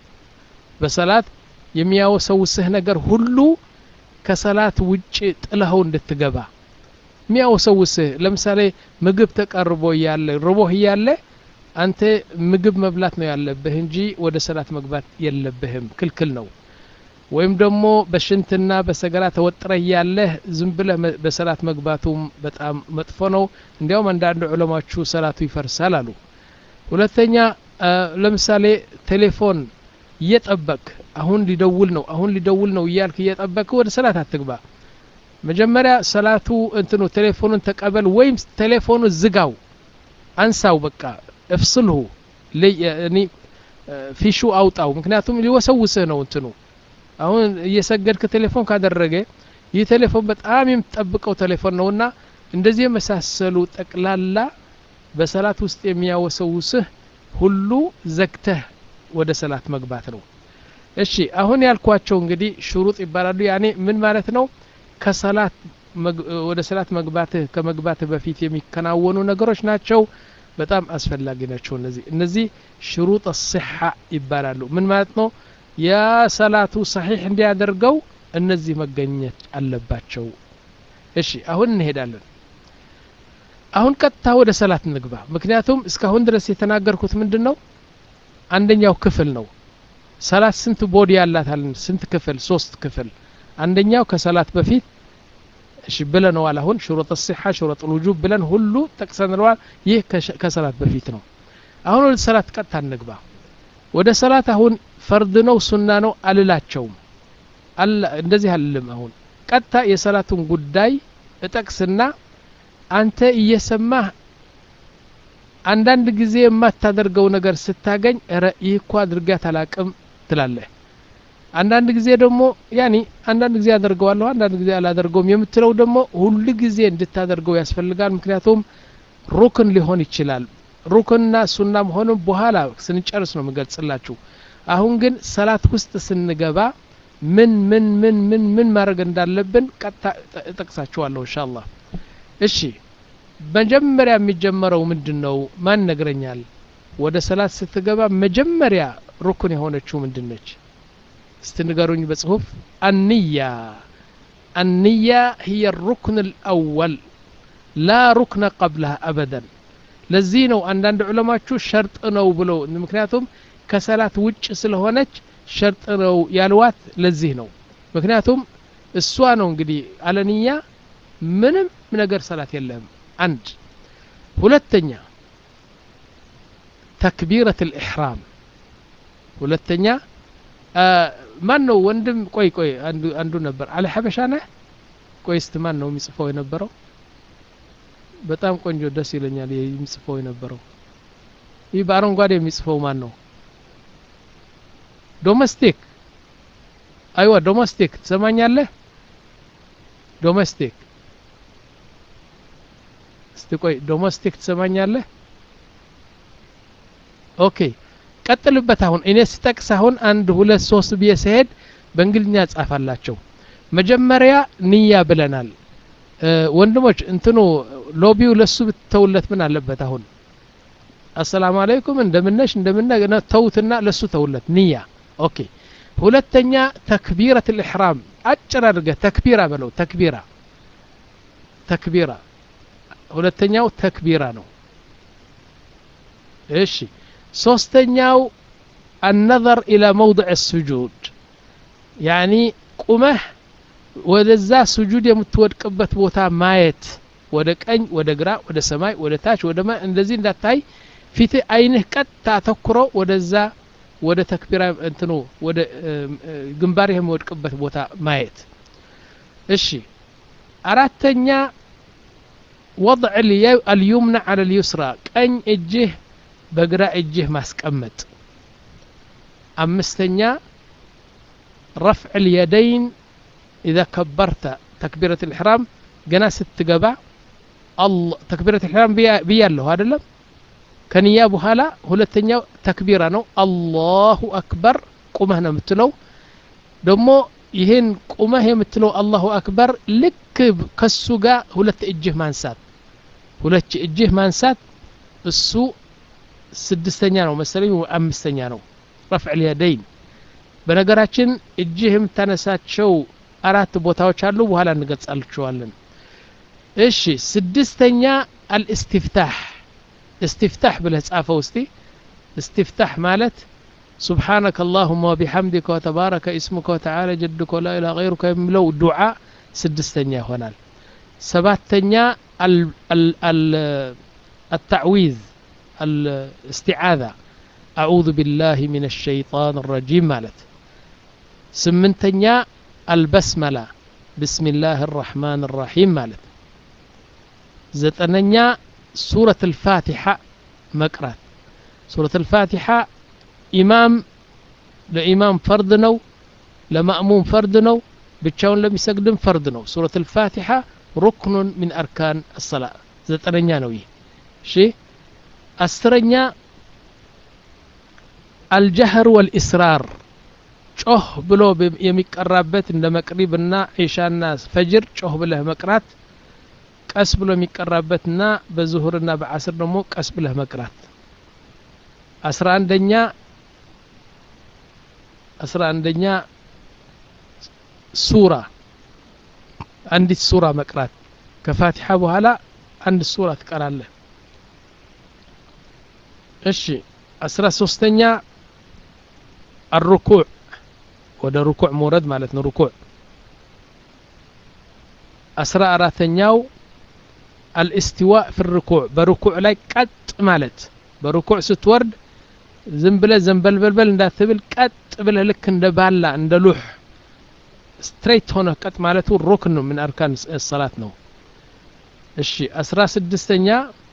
በሰላት የሚያወሰውስህ ነገር ሁሉ ከሰላት ውጪ ጥለኸው እንድትገባ የሚያወሰውስህ ለምሳሌ ምግብ ተቀርቦ ያለ ርቦህ ያለ አንተ ምግብ መብላት ነው ያለብህ እንጂ ወደ ሰላት መግባት የለብህም ክልክል ነው ወይም ደግሞ በሽንትና በሰገራ ተወጥረህ ያለ ዝም ብለህ በሰላት መግባቱም በጣም መጥፎ ነው እንዲያውም አንዳንድ ዑለማዎቹ ሰላቱ ይፈርሳል አሉ ሁለተኛ ለምሳሌ ቴሌፎን እየጠበቅ አሁን ሊደውል ነው አሁን ሊደውል ነው እያልክ እየጠበቅ ወደ ሰላት አትግባ መጀመሪያ ሰላቱ እንትኑ ቴሌፎኑን ተቀበል ወይም ቴሌፎኑ ዝጋው አንሳው በቃ እፍስልሁ ለኒ ፊሹ አውጣው ምክንያቱም ሊወሰውስህ ነው እንትኑ አሁን እየሰገድክ ቴሌፎን ካደረገ ይህ ቴሌፎን በጣም የምትጠብቀው ቴሌፎን ነውና እንደዚህ የመሳሰሉ ጠቅላላ በሰላት ውስጥ የሚያወሰውስህ ሁሉ ዘግተህ ወደ ሰላት መግባት ነው እሺ አሁን ያልኳቸው እንግዲህ ሽሩጥ ይባላሉ ያኔ ምን ማለት ነው ከሰላት ወደ ሰላት መግባትህ ከመግባትህ በፊት የሚከናወኑ ነገሮች ናቸው በጣም አስፈላጊ ናቸው እነዚህ እነዚህ ሽሩጥ الصحة ይባላሉ ምን ማለት ነው ያ ሰላቱ صحيح እንዲያደርገው እነዚህ መገኘት አለባቸው እሺ አሁን እንሄዳለን አሁን ቀጥታ ወደ ሰላት እንግባ ምክንያቱም እስካሁን ድረስ የተናገርኩት ምንድነው አንደኛው ክፍል ነው ሰላት ስንት ቦዲ ያላታል ስንት ክፍል ሶስት ክፍል አንደኛው ከሰላት በፊት እሺ ብለናል አሁን ሽሩጥ الصحة ሽሩጥ الوجوب ብለን ሁሉ ተቀሰነዋል ይህ ከሰላት በፊት ነው አሁን ወደ ሰላት ቀጥታ እንግባ ወደ ሰላት አሁን ፈርድ ነው ሱና ነው አልላቸውም አላ እንደዚህ አልልም አሁን ቀጥታ የሰላቱን ጉዳይ እጠቅስና አንተ እየሰማህ አንዳንድ ጊዜ የማታደርገው ነገር ስታገኝ ይህ እኮ አድርጋት አላቅም ትላለህ አንዳንድ ጊዜ ደግሞ ያኒ አንዳንድ ጊዜ አደርገዋለሁ አንዳንድ ጊዜ አላደርገውም የምትለው ደግሞ ሁሉ ጊዜ እንድታደርገው ያስፈልጋል ምክንያቱም ሩክን ሊሆን ይችላል ሩክንና ሱና መሆኑን በኋላ ስንጨርስ ነው የምገልጽላችሁ አሁን ግን ሰላት ውስጥ ስንገባ ምን ምን ምን ምን ምን ማድረግ እንዳለብን ቀጥታ እጠቅሳችኋለሁ ኢንሻአላህ እሺ መጀመሪያ የሚጀመረው ምንድነው ማን ነገረኛል ወደ ሰላት ስትገባ መጀመሪያ ሩክን የሆነችው ምንድነች استنقروني بصحف النية النية هي الركن الأول لا ركن قبلها أبدا لزينو عند علماء شو شرط نو بلو مكنياتهم كسلات وجه سلهونج شرط نو يالوات لزينو مكنياتهم السوانو انقدي على نية منم من أقر صلاة يلهم عند ولتنيا تكبيرة الإحرام ولتنيا آه ማን ነው ወንድም ቆይ ቆይ አንዱ አንዱ ነበር አለ ሐበሻ ነህ ቆይ እስቲ ማን ነው የሚጽፈው የነበረው በጣም ቆንጆ ደስ ይለኛል የሚጽፈው የነበረው ይህ በአረንጓዴ የሚጽፈው ማን ነው ዶሜስቲክ አይዋ ዶሜስቲክ ትሰማኛለህ ዶሜስቲክ እስቲ ቆይ ዶሜስቲክ ትሰማኛለህ ኦኬ ቀጥልበት አሁን እኔ ስጠቅስ አሁን አንድ ሁለት ሶስት ቢየሰድ በእንግሊዝኛ ጻፋላችሁ መጀመሪያ ንያ ብለናል ወንድሞች እንትኑ ሎቢው ለሱ ብትተውለት ምን አለበት አሁን አሰላሙ አለይኩም እንደምነሽ እንደምና ተውትና ለሱ ተውለት ንያ ኦኬ ሁለተኛ ተክቢረቱ الإحرام አጭር አድርገህ ተክቢራ በለው ተክቢራ ተክቢራ ሁለተኛው ተክቢራ ነው እሺ ሶስተኛው النظر الى موضع السجود يعني قمه ወደዛ سجود የምትወድቅበት ቦታ ማየት ወደ ቀኝ ወደ ግራ ወደ ሰማይ ወደ ታች ወደ ማ እንደዚህ እንዳታይ ፊት አይንህ ቀጥታ ተኩሮ ወደዛ ወደ ተክቢራ እንትኑ ወደ ግንባርህ የሚወድቅበት ቦታ ማየት እሺ አራተኛ وضع اليمنى على اليسرى ቀኝ እጅህ በግራ እጅህ ማስቀመጥ አምስተኛ رفع اليدين اذا كبرت تكبيرة الإحرام جنا ستجبا الله تكبيرة الإحرام بيالله هذا لا كنيا بحالا ሁለተኛው ተክቢራ ነው አላሁ አክበር ቁመህ ነው የምትለው ደግሞ ይሄን ቁመህ የምትለው አላሁ አክበር ልክ ከሱ ጋር ሁለት እጅህ ማንሳት ሁለት እጅህ ማንሳት እሱ ስድስተኛ ነው መሰለኝ አምስተኛ ነው رفع اليدين በነገራችን እጅህ የምታነሳቸው አራት ቦታዎች አሉ በኋላ እንገልጻቸዋለን እሺ ስድስተኛ الاستفتاح استفتاح بله ጻፈው እስቲ استفتاح ማለት سبحانك اللهم وبحمدك وتبارك اسمك وتعالى جدك ولا اله غيرك የሚለው ዱዓ ስድስተኛ ይሆናል ሰባተኛ التعويذ الاستعاذة أعوذ بالله من الشيطان الرجيم مالت سمنتنيا البسملة بسم الله الرحمن الرحيم مالت زتننيا سورة الفاتحة مقرات سورة الفاتحة إمام لإمام فردنو لمأموم فردنو بتشاون لم يسجدن فردنو سورة الفاتحة ركن من أركان الصلاة زتننيا نوي شي أسرنيا الجهر والإسرار ጮህ ብሎ የሚቀራበት እንደ መቅሪብና ኢሻና ፈጅር ጮህ ብለህ መቅራት ቀስ ብሎ የሚቀራበትና በዙሁርና በአስር ደግሞ ቀስ ብለህ መቅራት አስራ አንደኛ አስራ አንደኛ ሱራ አንዲት ሱራ መቅራት ከፋቲሃ በኋላ አንድ ሱራ ትቀራለህ እሺ አስራ ሶስተኛ الركوع وده ركوع مورد مالتنا ركوع أسرى أراتنياو الاستواء في الركوع بركوع لاي قط مالت بركوع ستورد زنبله زنبل بلبل እንዳትብል ቀጥ ብለህ ልክ እንደ ባላ እንደ ሉህ ስትሬት ሆነ ቀጥ ማለቱ ሩክን ነው ምን አርካን الصلاه ነው እሺ አስራ ስድስተኛ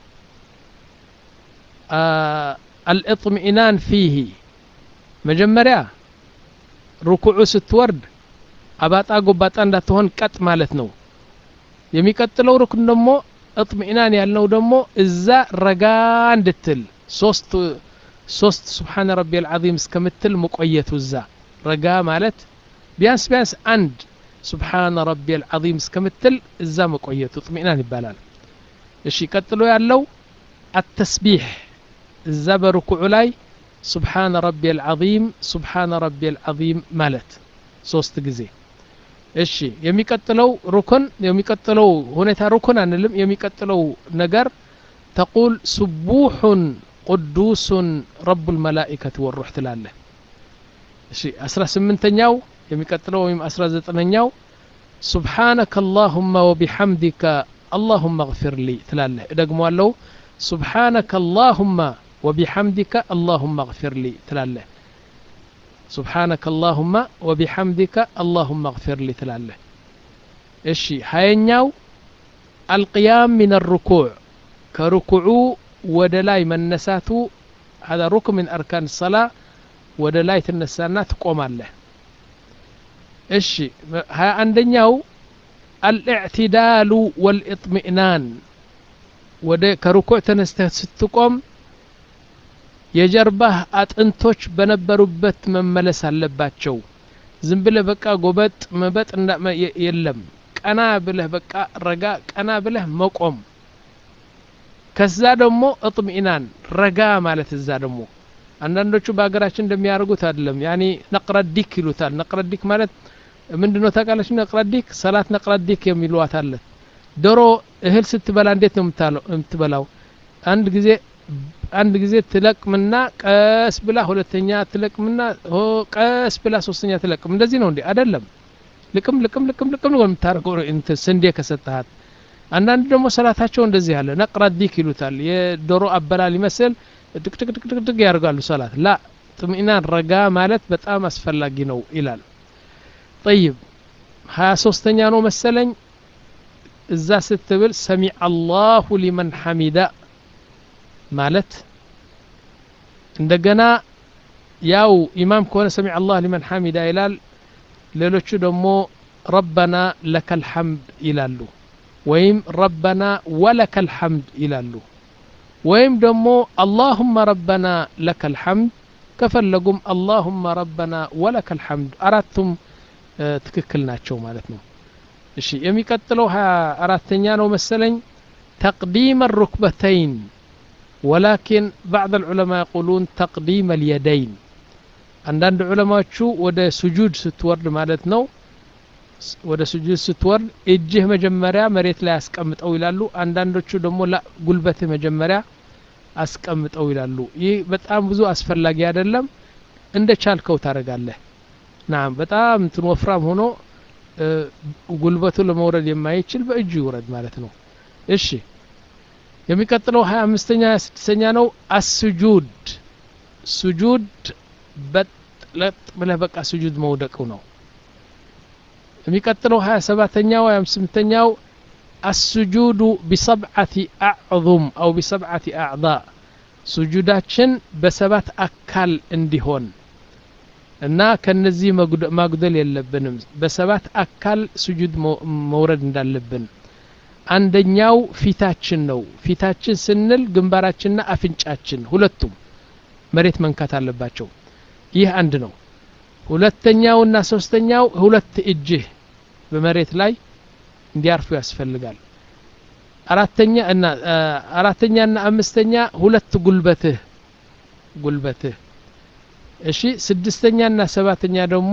الاطمئنان فيه መጀመሪያ ሩኩዑ ስትወርድ አባጣ ጎባጣ እንዳትሆን ቀጥ ማለት ነው የሚቀጥለው ሩክን ደግሞ اطمئنان ያልነው ደግሞ እዛ ረጋ እንድትል ሶስት ሶስት سبحان ربي العظيم እስከምትል መቆየቱ እዛ ረጋ ማለት ቢያንስ ቢያንስ አንድ سبحان ربي العظيم እስከምትል እዛ መቆየቱ اطمئنان ይባላል እሺ ቀጥሎ ያለው التسبيح እዛ በሩኩዑ ላይ سبحان ربي العظيم سبحان ربي العظيم مالت ሶስት ጊዜ እሺ የሚቀጥለው ሩክን የሚቀጥለው ሁኔታ ሩክን አንልም የሚቀጥለው ነገር تقول سبوح قدوس رب الملائكة والروح ትላለህ እሺ አስራ ስምንተኛው የሚቀጥለው ወይም አስራ ዘጠነኛው سبحانك اللهم وبحمدك اللهم اغفر لي ትላለህ ደግሞአለው سبحانك اللهم وبحمدك اللهم اغفر لي تلاله سبحانك اللهم وبحمدك اللهم اغفر لي تلاله اشي هاينياو القيام من الركوع كركوع ودلاي منساتو هذا ركن من اركان الصلاه ودلاي تنسانا تقوم الله اشي ها عندنياو الاعتدال والاطمئنان ወደ ከሩኩዕ ተነስተህ ስትቆም የጀርባህ አጥንቶች በነበሩበት መመለስ አለባቸው ዝም ብለህ በቃ ጎበጥ መበጥ የለም ቀና ብለህ በቃ ረጋ ቀና ብለህ መቆም ከዛ ደግሞ اطمئنان ረጋ ማለት እዛ ደግሞ አንዳንዶቹ በአገራችን እንደሚያርጉት አይደለም ያኒ ነቅረዲክ ይሉታል ነቅረዲክ ማለት ምንድነው ታውቃለች ነቅረዲክ ሰላት ነቅረዲክ የሚሉት አለ ዶሮ እህል ስትበላ እንዴት ነው የምትበላው አንድ ጊዜ አንድ ጊዜ ትለቅምና ቀስ ብላ ሁለተኛ ትለቅምና ቀስ ብላ ሶስተኛ ትለቅም እንደዚህ ነው እንዴ አይደለም ልቅም ልቅም ልቅም ልቅም ነው የምታረገው እንት ስንዴ ከሰጣት አንዳንድ ደግሞ ሰላታቸው እንደዚህ ያለ ነቅረዲክ ይሉታል የዶሮ አበላል ይመስል ድቅ ድቅ ድቅ ድቅ ያርጋሉ ሰላት ላ ጥምኢናን ረጋ ማለት በጣም አስፈላጊ ነው ይላል طيب ሀያ ሶስተኛ ነው መሰለኝ እዛ ስትብል ሰሚዕ አላሁ ሊመን ሐሚዳ ማለት እንደገና ያው ኢማም ከሆነ ሰሚዕ አላሁ ሊመን ሐሚዳ ይላል ሌሎቹ ደግሞ ረበና ለከል ሐምድ ይላሉ ወይም ረበና ወለከል ሐምድ ይላሉ ወይም ደግሞ አላሁመ ረበና ለከል ሐምድ ከፈለጉም አላሁመ ረበና ወለከል ሐምድ አራቱም ትክክል ናቸው ማለት ነው እሺ የሚቀጥለው አራተኛ ነው መሰለኝ تقديم الركبتين ولكن بعض العلماء يقولون تقديم اليدين عندنا علماء شو ወደ سجود ስትወርድ ማለት ነው ወደ سجود ስትወርድ እጅህ መጀመሪያ መሬት ላይ አስቀምጠው ይላሉ አንዳንዶቹ ደግሞ ላ ጉልበት መጀመሪያ አስቀምጠው ይላሉ ይህ በጣም ብዙ አስፈላጊ አይደለም እንደ ቻልከው ታረጋለህ ናም በጣም እንትን ወፍራም ሆኖ ጉልበቱ ለመውረድ የማይችል በእጁ ይወረድ ማለት ነው እሺ የሚቀጥለው ሃያ አምስተኛ ሃያ ስድስተኛ ነው አስጁድ ሱጁድ በጥለጥ ብለህ በቃ ሱጁድ መውደቁ ነው የሚቀጥለው ሃያ ሰባተኛው ሃያ ስምንተኛው السجود بسبعة أعظم أو بسبعة أعضاء سجوداتشن بسبعة أكال انديهون እና ከነዚህ ማጉደል የለብንም በሰባት አካል ስጁድ መውረድ እንዳለብን አንደኛው ፊታችን ነው ፊታችን ስንል ግንባራችንና አፍንጫችን ሁለቱም መሬት መንካት አለባቸው ይህ አንድ ነው ሁለተኛውና ሶስተኛው ሁለት እጅ በመሬት ላይ እንዲያርፉ ያስፈልጋል አራተኛ እና አራተኛና አምስተኛ ሁለት ጉልበትህ ጉልበትህ እሺ ስድስተኛና ሰባተኛ ደግሞ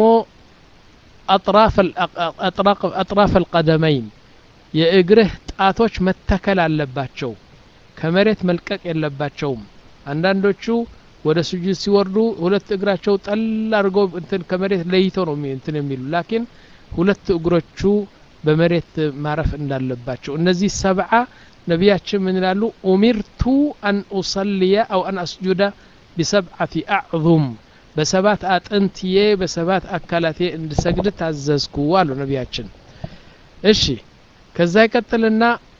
اطراف اطراف اطراف القدمين የእግርህ ጣቶች መተከል አለባቸው ከመሬት መልቀቅ የለባቸውም አንዳንዶቹ ወደ ስጁድ ሲወርዱ ሁለት እግራቸው ጠል አድርገው እንትን ከመሬት ለይተው ነው እንትን የሚሉ ላኪን ሁለት እግሮቹ በመሬት ማረፍ እንዳለባቸው እነዚህ ሰብዓ ነብያችን ምን ይላሉ ኡሚርቱ አን ኡሰልየ አው አን አስጁደ بسبعة أعظم በሰባት አጥንትዬ በሰባት አካላቴ እንድሰግድ ታዘዝኩ አሉ ነብያችን እሺ ከዛ ይቀጥልና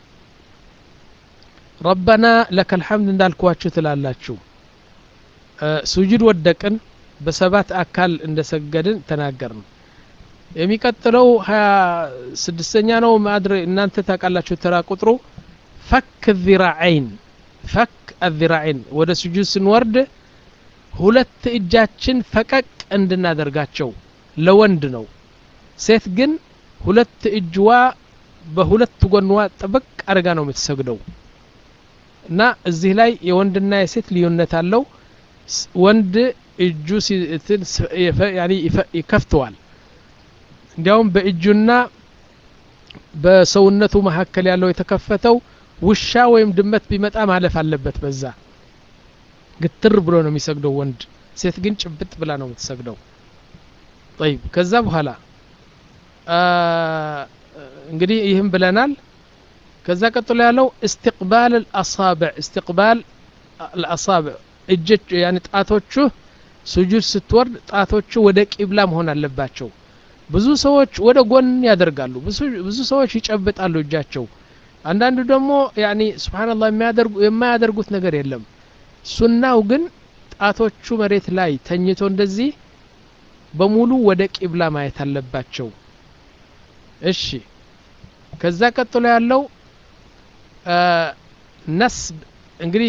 ረበና ለከል ሐምድ እንዳልኳችሁ ትላላችሁ ሱጁድ ወደቅን በሰባት አካል እንደሰገድን ተናገርን የሚቀጥለው ሃያ ስድስተኛ ነው ማድረ እናንተ ታቃላችሁ ተራ ቁጥሩ ፈክ الذراعين ፈክ الذراعين ወደ ሱጁድ ስንወርድ ሁለት እጃችን ፈቀቅ እንድናደርጋቸው ለወንድ ነው ሴት ግን ሁለት እጅዋ በሁለት ጎንዋ ጥብቅ አርጋ ነው የምትሰግደው እና እዚህ ላይ የወንድና የሴት ልዩነት አለው ወንድ እጁ ያኒ ይከፍተዋል እንዲያውም በእጁና በሰውነቱ መካከል ያለው የተከፈተው ውሻ ወይም ድመት ቢመጣ ማለፍ አለበት በዛ ግትር ብሎ ነው የሚሰግደው ወንድ ሴት ግን ጭብጥ ብላ ነው የምትሰግደው طيب ከዛ በኋላ እንግዲህ ይህም ብለናል ከዛ ቀጥሎ ያለው استقبال الاصابع استقبال الاصابع እጆች ያኒ ጣቶቹ ሱጁድ ስትወርድ ጣቶቹ ወደ ቂብላ መሆን አለባቸው ብዙ ሰዎች ወደ ጎን ያደርጋሉ ብዙ ብዙ ሰዎች ይጨብጣሉ እጃቸው አንዳንዱ ደግሞ ያኒ ሱብሃንአላህ የሚያደርጉ የማያደርጉት ነገር የለም ሱናው ግን ጣቶቹ መሬት ላይ ተኝቶ እንደዚህ በሙሉ ወደ ቂብላ ማየት አለባቸው እሺ ከዛ ቀጥሎ ያለው ነስብ እንግዲህ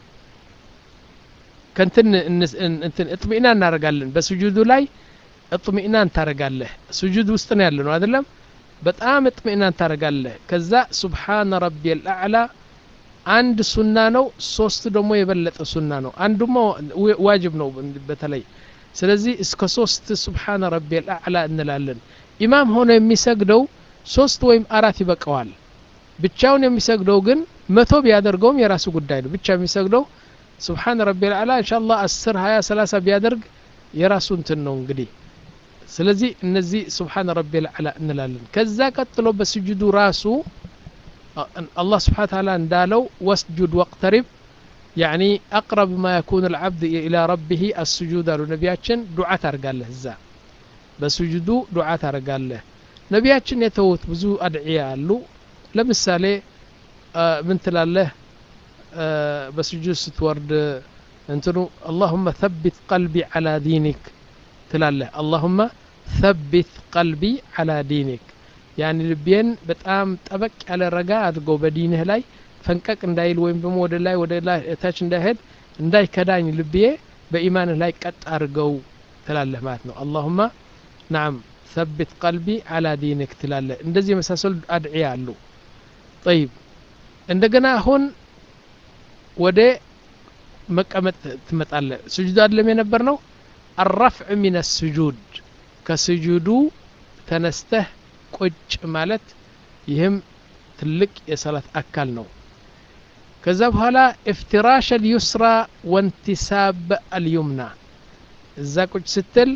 ከንትን እንትን እጥሚናን እናደርጋለን በሱጁዱ ላይ እጥሚናን ታረጋለህ ሱጁድ ውስጥ ነው ያለው አይደለም በጣም እጥሚናን ታረጋለህ ከዛ ሱብሃን ረቢየል አዕላ አንድ ሱና ነው ሶስት ደግሞ የበለጠ ሱና ነው አንዱማ ዋጅብ ነው በተለይ ስለዚህ እስከ ሶስት ሱብሃን ረቢየል አዕላ እንላለን ኢማም ሆኖ የሚሰግደው ሶስት ወይም አራት ይበቃዋል ብቻውን የሚሰግደው ግን መቶ ቢያደርገውም የራሱ ጉዳይ ነው ብቻ የሚሰግደው ሱብሃን ረቢየል አዕላ ኢንሻአላህ አስር ሃያ ሰላሳ ቢያደርግ የራሱ እንትን ነው እንግዲህ ስለዚህ እነዚህ ሱብሃን ረቢየል አዕላ እንላለን ከዛ ቀጥሎ በስጁዱ ራሱ الله سبحانه وتعالى እንዳለው واسجد واقترب يعني اقرب ما يكون العبد الى ربه السجود አሉ ነብያችን ዱዓ ታርጋለህ እዛ በስጁዱ ዱዓ ታርጋለህ ነብያችን የተውት ብዙ አድዒያ አሉ ለምሳሌ ምን ትላለህ በስጁድ ስትወርድ እንትኑ اللهم ثبت قلبي على دينك ትላለህ اللهم ثبت قلبي على دينك يعني ልቤን በጣም ጠበቅ ያለ ረጋ አድርገው በዲንህ ላይ ፈንቀቅ እንዳይል ወይም ደግሞ ወደ ላይ ወደ ላይ ታች እንዳይሄድ እንዳይከዳኝ ልቤ በኢማንህ ላይ ቀጥ አድርገው ትላለህ ማለት ነው اللهم نعم ثبت قلبي على دينك ትላለህ እንደዚህ መሳሰል አድዒያ አሉ طيب እንደገና አሁን ወደ መቀመጥ ትመጣለህ ስጁድ አይደለም የነበር ነው الرفع من السجود ከስጁዱ ተነስተህ ቁጭ ማለት ይህም ትልቅ የሰላት አካል ነው ከዛ በኋላ افتراش اليسرى وانتساب اليمنى እዛ ቁጭ ስትል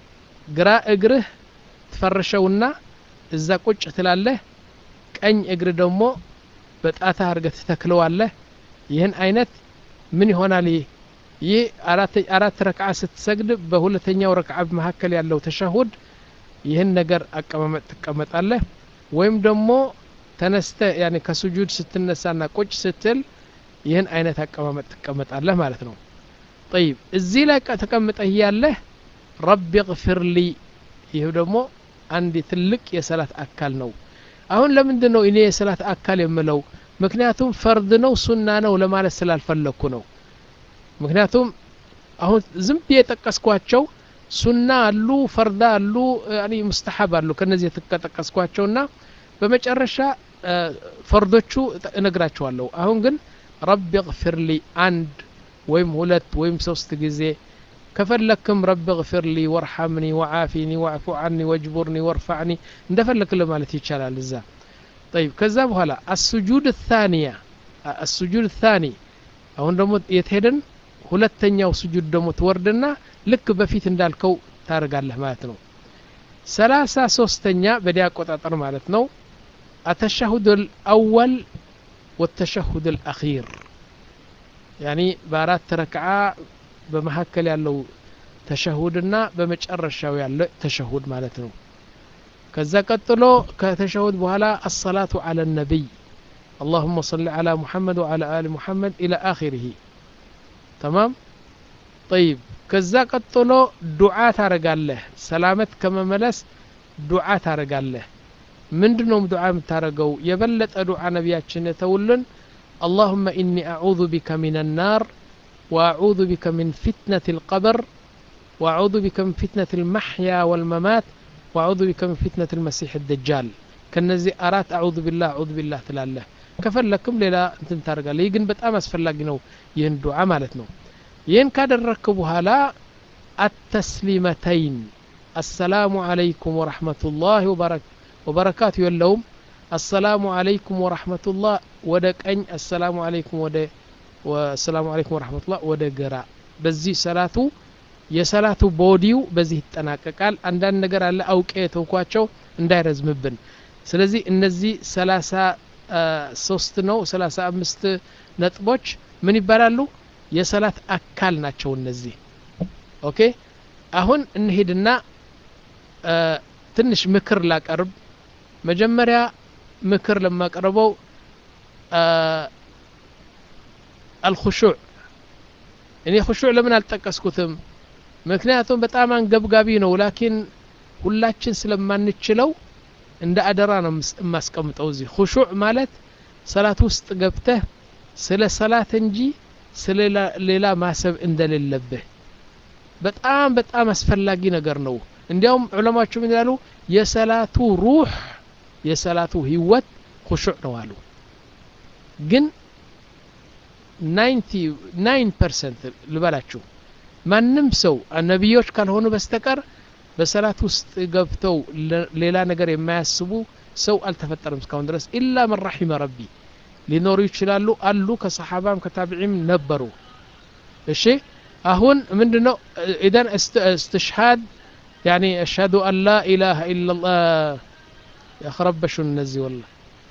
ግራ እግርህ ትፈርሸውና እዛ ቁጭ ትላለህ ቀኝ እግር ደግሞ በጣታ አርገህ ትተክለዋለህ ይህን አይነት ምን ይሆናል ይህ አራት አራት ረክዓ ስትሰግድ በሁለተኛው ረክዓ መካከል ያለው ተሸሁድ ይህን ነገር አቀማመጥ ትቀመጣለህ ወይም ደግሞ ተነስተ ያኔ ከሱጁድ ስትነሳና ቁጭ ስትል ይህን አይነት አቀማመጥ ትቀመጣለህ ማለት ነው طيب እዚህ ላይ ተቀምጠህ ያለህ رب اغفر لي ይሄ ደግሞ አንድ ትልቅ የሰላት አካል ነው አሁን ለምንድን ነው እኔ የሰላት አካል የምለው ምክንያቱም ፈርድ ነው ሱና ነው ለማለት ስላልፈለኩ ነው ምክንያቱም አሁን ዝም ብየጠቀስኳቸው ሱና አሉ ፈርዳ አሉ ያኒ ሙስተሐብ አሉ ከነዚህ ተጠቀስኳቸውና በመጨረሻ ፈርዶቹ እነግራቸዋለሁ አሁን ግን رب اغفر لي አንድ ወይም ሁለት ወይም ሶስት ጊዜ ከፈለክም رب اغفر لي وارحمني وعافني واعف عني واجبرني وارفعني እንደፈለክ ለማለት ይቻላል እዛ طيب ከዛ በኋላ السجود الثانية السجود الثاني አሁን ደግሞ የትሄድን ሁለተኛው ስጁድ ደግሞ ትወርድና ልክ በፊት እንዳልከው ታረጋለህ ማለት ነው ሰላሳ ሶስተኛ በዲያ አቆጣጠር ማለት ነው التشهد الأول والتشهد الأخير يعني بارات ركعة بمحكل ያለው ተሸሁድና በመጨረሻው ያለው ተሸሁድ ማለት ነው ከዛ ቀጥሎ ከተሸሁድ በኋላ الصلاة على النبي اللهم صل على محمد وعلى آل محمد إلى آخره تمام طيب ከዛ ቀጥሎ ዱዓ ታረጋለህ ሰላመት ከመመለስ ዱዓ ታረጋለህ ምንድነው ዱዓ የምታረገው የበለጠ ዱዓ ነብያችን ተውልን اللهم إني أعوذ بك من النار وأعوذ بك من فتنة القبر وأعوذ بك من فتنة المحيا والممات وأعوذ بك من فتنة المسيح الدجال كنزي أرات أعوذ بالله أعوذ بالله تلاله كفلكم ليلا انتن تارقال يقن بتأم أسفلاقنو ين دعا مالتنو ين كادر ركبوها لا التسليمتين السلام عليكم ورحمة الله وبرك وبركاته اللوم السلام عليكم ورحمة الله ودك أن السلام عليكم ودك والسلام عليكم ورحمة الله ودك قراء بزي صلاته የሰላቱ ቦዲው በዚህ ይጠናቀቃል አንዳንድ ነገር አለ አውቄ ተውኳቸው እንዳይረዝምብን ስለዚህ እነዚህ ሰላሳ ሶስት ነው ሰላሳ አምስት ነጥቦች ምን ይባላሉ የሰላት አካል ናቸው እነዚህ ኦኬ አሁን እንሄድና ትንሽ ምክር ላቀርብ መጀመሪያ ምክር ለማቀርበው الخشوع እኔ خشوع ለምን አልጠቀስኩትም ምክንያቱም በጣም አንገብጋቢ ነው ላኪን ሁላችን ስለማንችለው እንደ አደራ ነው ማስቀምጠው እዚህ خشوع ማለት ሰላት ውስጥ ገብተህ ስለ ሰላት እንጂ ስለ ሌላ ማሰብ እንደሌለብህ በጣም በጣም አስፈላጊ ነገር ነው እንዲያውም ዑለማዎቹ ምን ይላሉ የሰላቱ ሩህ የሰላቱ ህይወት خشوع ነው አሉ ግን ninety-nine percent ልበላችሁ ማንም ሰው ነብዮች ካልሆኑ በስተቀር በሰላት ውስጥ ገብተው ሌላ ነገር የማያስቡ ሰው አልተፈጠረም እስካሁን ድረስ ኢላ من رحم ربي ሊኖሩ ይችላሉ አሉ ከሰሃባም ከታቢዒም ነበሩ እሺ አሁን ምንድነው اذا استشهاد يعني اشهد ان لا اله الا الله يخربش النزي والله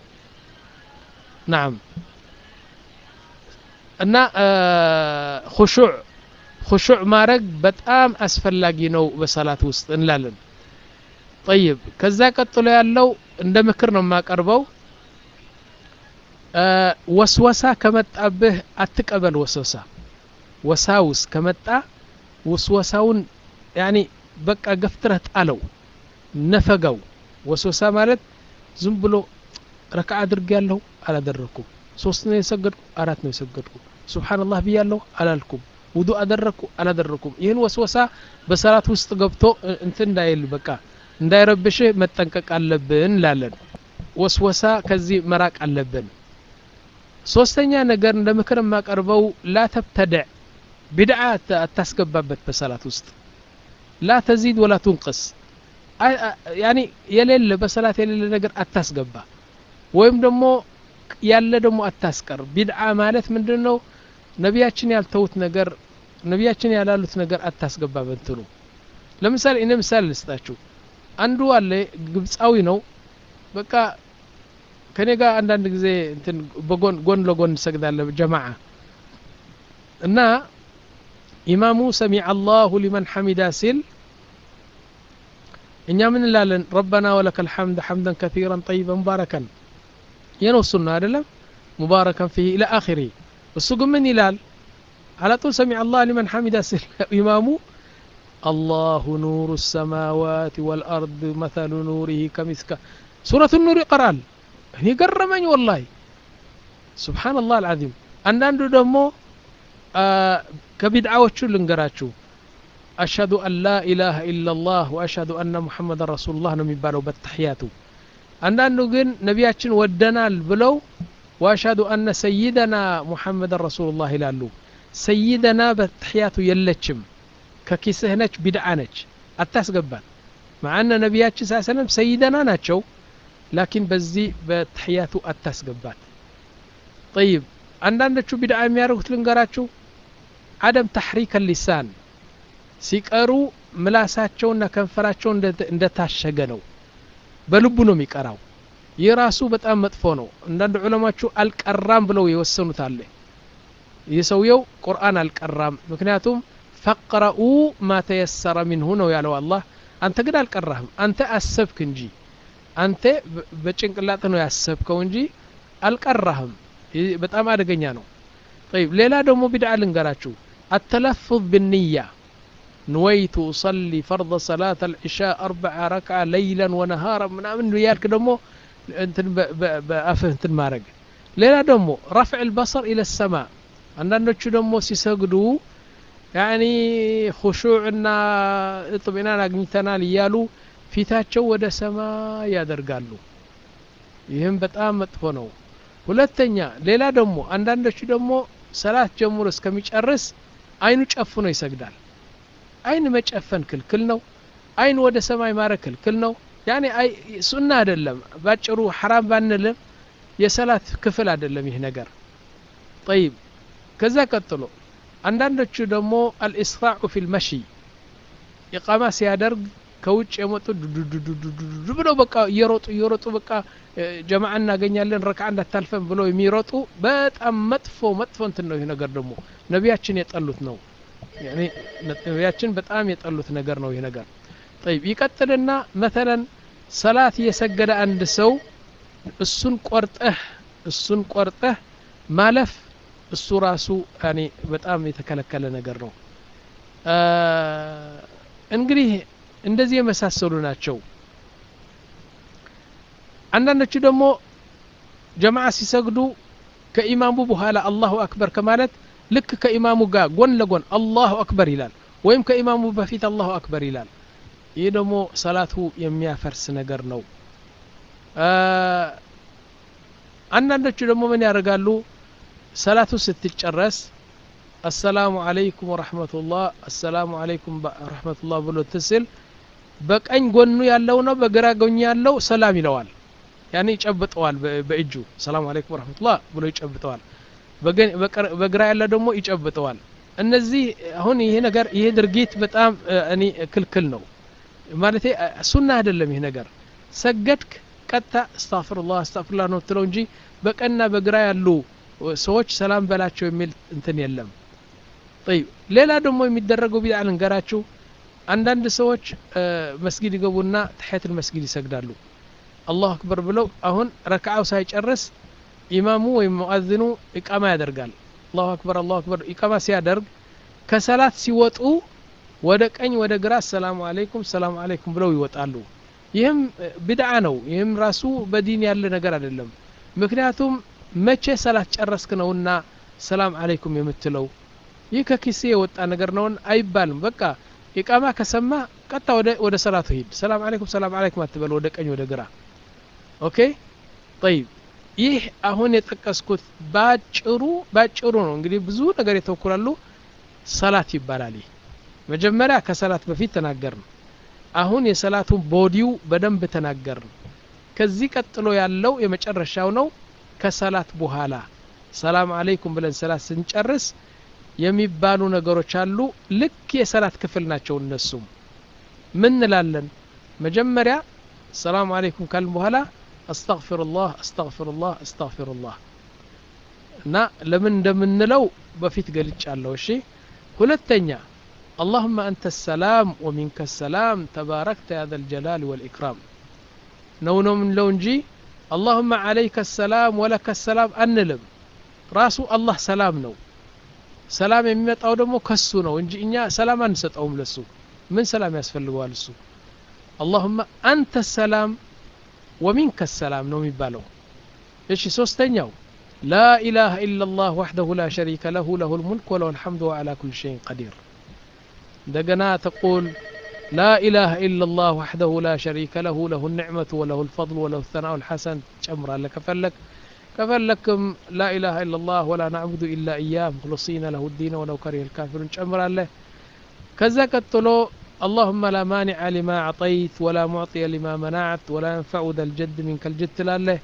نعم እና خشوع خشوع ማረግ በጣም አስፈላጊ ነው በሰላት ውስጥ እንላለን طيب ከዛ ቀጥሎ ያለው እንደ ምክር ነው ማቀርበው ወስወሳ ከመጣብህ አትቀበል ወስወሳ ወሳውስ ከመጣ ወስወሳውን يعني በቃ ገፍትረህ ጣለው ነፈገው ወስወሳ ማለት ዝም ብሎ ረክዓ አድርጌያለሁ አላደረኩም ሶስት ነው የሰገድኩ አራት ነው የሰገድኩ ሱብሃንአላህ ብያለሁ አላልኩም ውዱ አደረኩ አላደረኩም ይህን ወስወሳ በሰላት ውስጥ ገብቶ እንትን እንዳይል በቃ እንዳይረብሽ መጠንቀቅ አለብን ላለን ወስወሳ ከዚህ መራቅ አለብን ሶስተኛ ነገር እንደምክር ማቀርበው ላ ተብተድዕ ቢድዓ አታስገባበት በሰላት ውስጥ ላ ተዚድ ወላ ትንቅስ ያኒ የሌለ በሰላት የሌለ ነገር አታስገባ ወይም ደግሞ ያለ ደግሞ አታስቀር ቢድዓ ማለት ምንድነው ነቢያችን ያልተውት ነገር ነቢያችን ያላሉት ነገር አታስገባ በእንትኑ ለምሳሌ እኔ ምሳሌ ልስጣችሁ አንዱ አለ ግብጻዊ ነው በቃ ከኔ ጋር አንዳንድ ጊዜ እንትን በጎን ጎን ለጎን ሰግዳለ ጀማዓ እና ኢማሙ ሰሚዐ አላሁ ሊመን ሐሚዳ ሲል እኛ ምን እንላለን ረበና ወለከል ሐምድ ሐምደን ከሲራን ጠይበን ሙባረከን የነሱና አይደለም ሙባረከን ፊሂ ኢላ አኺሪ እሱ ግን ምን ይላል على طول سمع الله لمن حمد سل إمام الله نور السماوات والأرض مثل نوره كمسك سورة النور قرآن هني قرمني والله سبحان الله العظيم عندنا دمو آه كبدعة وشو لنقراتشو أشهد أن لا إله إلا الله وأشهد أن محمد رسول الله نمي بالو بالتحياتو عندنا قن نبياتشن ودنا البلو وأشهد أن سيدنا محمد رسول الله لالو سيدنا بالتحياتو يلتشم ككيسهنش بدعانش التاسقبان مع أن نبياتش صلى الله عليه وسلم سيدنا ناتشو لكن بزي بالتحياتو التاسقبان طيب عندنا شو بدعة ميارو تلنقراتشو عدم تحريك اللسان سيقرو ملاساتشونا كنفراتشو اند تاشقنو بلبنو ميقراو يراسو بتام مطفونو عندنا علماء شو القرام بلو يوسنو تالي يسويو قرآن القرام مكنياتهم فقرؤوا ما تيسر منه ነው ያለው አላህ አንተ ግን አልቀራህም አንተ አሰብክ እንጂ አንተ በጭንቅላት ነው ያሰብከው እንጂ አልቀራህም በጣም አደገኛ ነው طيب ሌላ ደግሞ ቢድዓ ልንገራችሁ التلفظ بالنية نويت أصلي فرض صلاة العشاء أربع ركعة ليلا ونهارا ምናምን ያልክ ደግሞ እንትን በአፍህ እንትን ማድረግ ሌላ ደግሞ رفع البصر إلى السماء አንዳንዶቹ ደግሞ ሲሰግዱ ያኒ ኹሹዕና እጥሚናን አግኝተናል እያሉ ፊታቸው ወደ ሰማይ ያደርጋሉ ይህም በጣም መጥፎ ነው ሁለተኛ ሌላ ደግሞ አንዳንዶቹ ደግሞ ሰላት ጀምሮ እስከሚጨርስ አይኑ ጨፍኖ ይሰግዳል አይን መጨፈን ክልክል ነው አይን ወደ ሰማይ ማረክ ክልክል ነው ያኒ አይ ሱና አይደለም ባጭሩ حرام ባንልም የሰላት ክፍል አይደለም ይሄ ነገር طيب ከዛ ቀጥሎ አንዳንዶቹ ደግሞ الاسراع في المشي ኢቃማ ሲያደርግ ከውጭ የመጡ ዱዱዱዱ ብለው በቃ እየሮጡ እየሮጡ በቃ ጀማዓ እናገኛለን ረክዓ እንዳታልፈን ብለው የሚሮጡ በጣም መጥፎ መጥፎ እንትን ነው ይሄ ነገር ደግሞ ነቢያችን የጠሉት ነው ያኒ ነቢያችን በጣም የጠሉት ነገር ነው ይሄ ነገር طيب ይቀጥልና مثلا ሰላት የሰገደ አንድ ሰው እሱን ቆርጠህ እሱን ቆርጠህ ማለፍ እሱ ራሱ ያኒ በጣም የተከለከለ ነገር ነው እንግዲህ እንደዚህ የመሳሰሉ ናቸው አንዳንዶቹ ደግሞ ጀማዓ ሲሰግዱ ከኢማሙ በኋላ አላሁ አክበር ከማለት ልክ ከኢማሙ ጋር ጎን ለጎን አላሁ አክበር ይላል ወይም ከኢማሙ በፊት አላሁ አክበር ይላል ይህ ደግሞ ሰላቱ የሚያፈርስ ነገር ነው አንዳንዶቹ ደግሞ ምን ያደርጋሉ ሰላቱ ስትጨረስ السلام عليكم ورحمة الله السلام عليكم ورحمة الله ብሎ ትስል በቀኝ ጎኑ ያለው ነው በግራ ጎኑ ያለው ሰላም ይለዋል ያኔ ይጨብጠዋል በእጁ ሰላም አለይኩም ወራህመቱላህ ብሎ ይጨብጠዋል በግራ ያለው ደግሞ ይጨብጠዋል እነዚህ አሁን ይሄ ነገር ይሄ ድርጊት በጣም እኔ ክልክል ነው ማለት ሱና አይደለም ይሄ ነገር ሰገድክ ቀጣ አስተግፍሩላህ አስተግፍሩላህ ነው ትለው እንጂ በቀና በግራ ያሉ ሰዎች ሰላም በላቸው የሚል እንትን የለም طيب ሌላ ደግሞ የሚደረገው ቢድዓ ልንገራችሁ አንዳንድ ሰዎች መስጊድ ይገቡና ተህያቱል መስጊድ ይሰግዳሉ አላሁ አክበር ብለው አሁን ረክዓው ሳይጨርስ ኢማሙ ወይ ሙአዚኑ ኢቃማ ያደርጋል አላሁ አክበር አላሁ አክበር ኢቃማ ሲያደርግ ከሰላት ሲወጡ ወደ ቀኝ ወደ ግራ ሰላም አለይኩም ሰላም አለይኩም ብለው ይወጣሉ ይህም ቢድዓ ነው ይህም ራሱ በዲን ያለ ነገር አይደለም ምክንያቱም መቼ ሰላት ጨረስክ ነውና ሰላም አለይኩም የምትለው ይህ ከኪሴ የወጣ ነገር ነው አይባልም በቃ ኢቃማ ከሰማ ቀጣ ወደ ወደ ሰላቱ ሂድ ሰላም አለይኩም ሰላም አለይኩም አትበል ወደ ቀኝ ወደ ግራ ኦኬ طيب ይህ አሁን የጠቀስኩት ባጭሩ ባጭሩ ነው እንግዲህ ብዙ ነገር የተወኩላሉ ሰላት ይባላል መጀመሪያ ከሰላት በፊት ተናገርን አሁን የሰላቱ ቦዲው በደንብ ተናገርን ከዚህ ቀጥሎ ያለው የመጨረሻው ነው ከሰላት በኋላ ሰላም አለይኩም ብለን ሰላት ስንጨርስ የሚባሉ ነገሮች አሉ ልክ የሰላት ክፍል ናቸው እነሱም ምን እንላለን መጀመሪያ ሰላም አለይኩም ካልን በኋላ አስተግፊሩላህ አስተግፊሩላህ አስተግፊሩላህ እና ለምን እንደምንለው በፊት ገልጫለሁ እሺ ሁለተኛ اللهم أنت السلام ومنك السلام تباركت يا ذا الجلال والإكرام نو نو من لونجي اللهم عليك السلام ولك السلام أنلم راسو الله سلام نو سلام يميطاو دمو كسو نو እንጂ እኛ ሰላም አንሰጠውም ለሱ ምን ሰላም ያስፈልገዋል እሱ اللهم أنت السلام ومنك السلام ነው የሚባለው እሺ ሶስተኛው لا إله إلا الله وحده لا شريك له له الملك وله الحمد وعلى كل شيء قدير دغنا تقول لا إله إلا الله وحده لا شريك له له النعمة وله الفضل وله الثناء الحسن تمر لك فلك كفلكم لا إله إلا الله ولا نعبد إلا إياه مخلصين له الدين ولو كره الكافرون تمر له كذا قتلو اللهم لا مانع لما أعطيت ولا معطي لما منعت ولا ينفع ذا الجد منك الجد له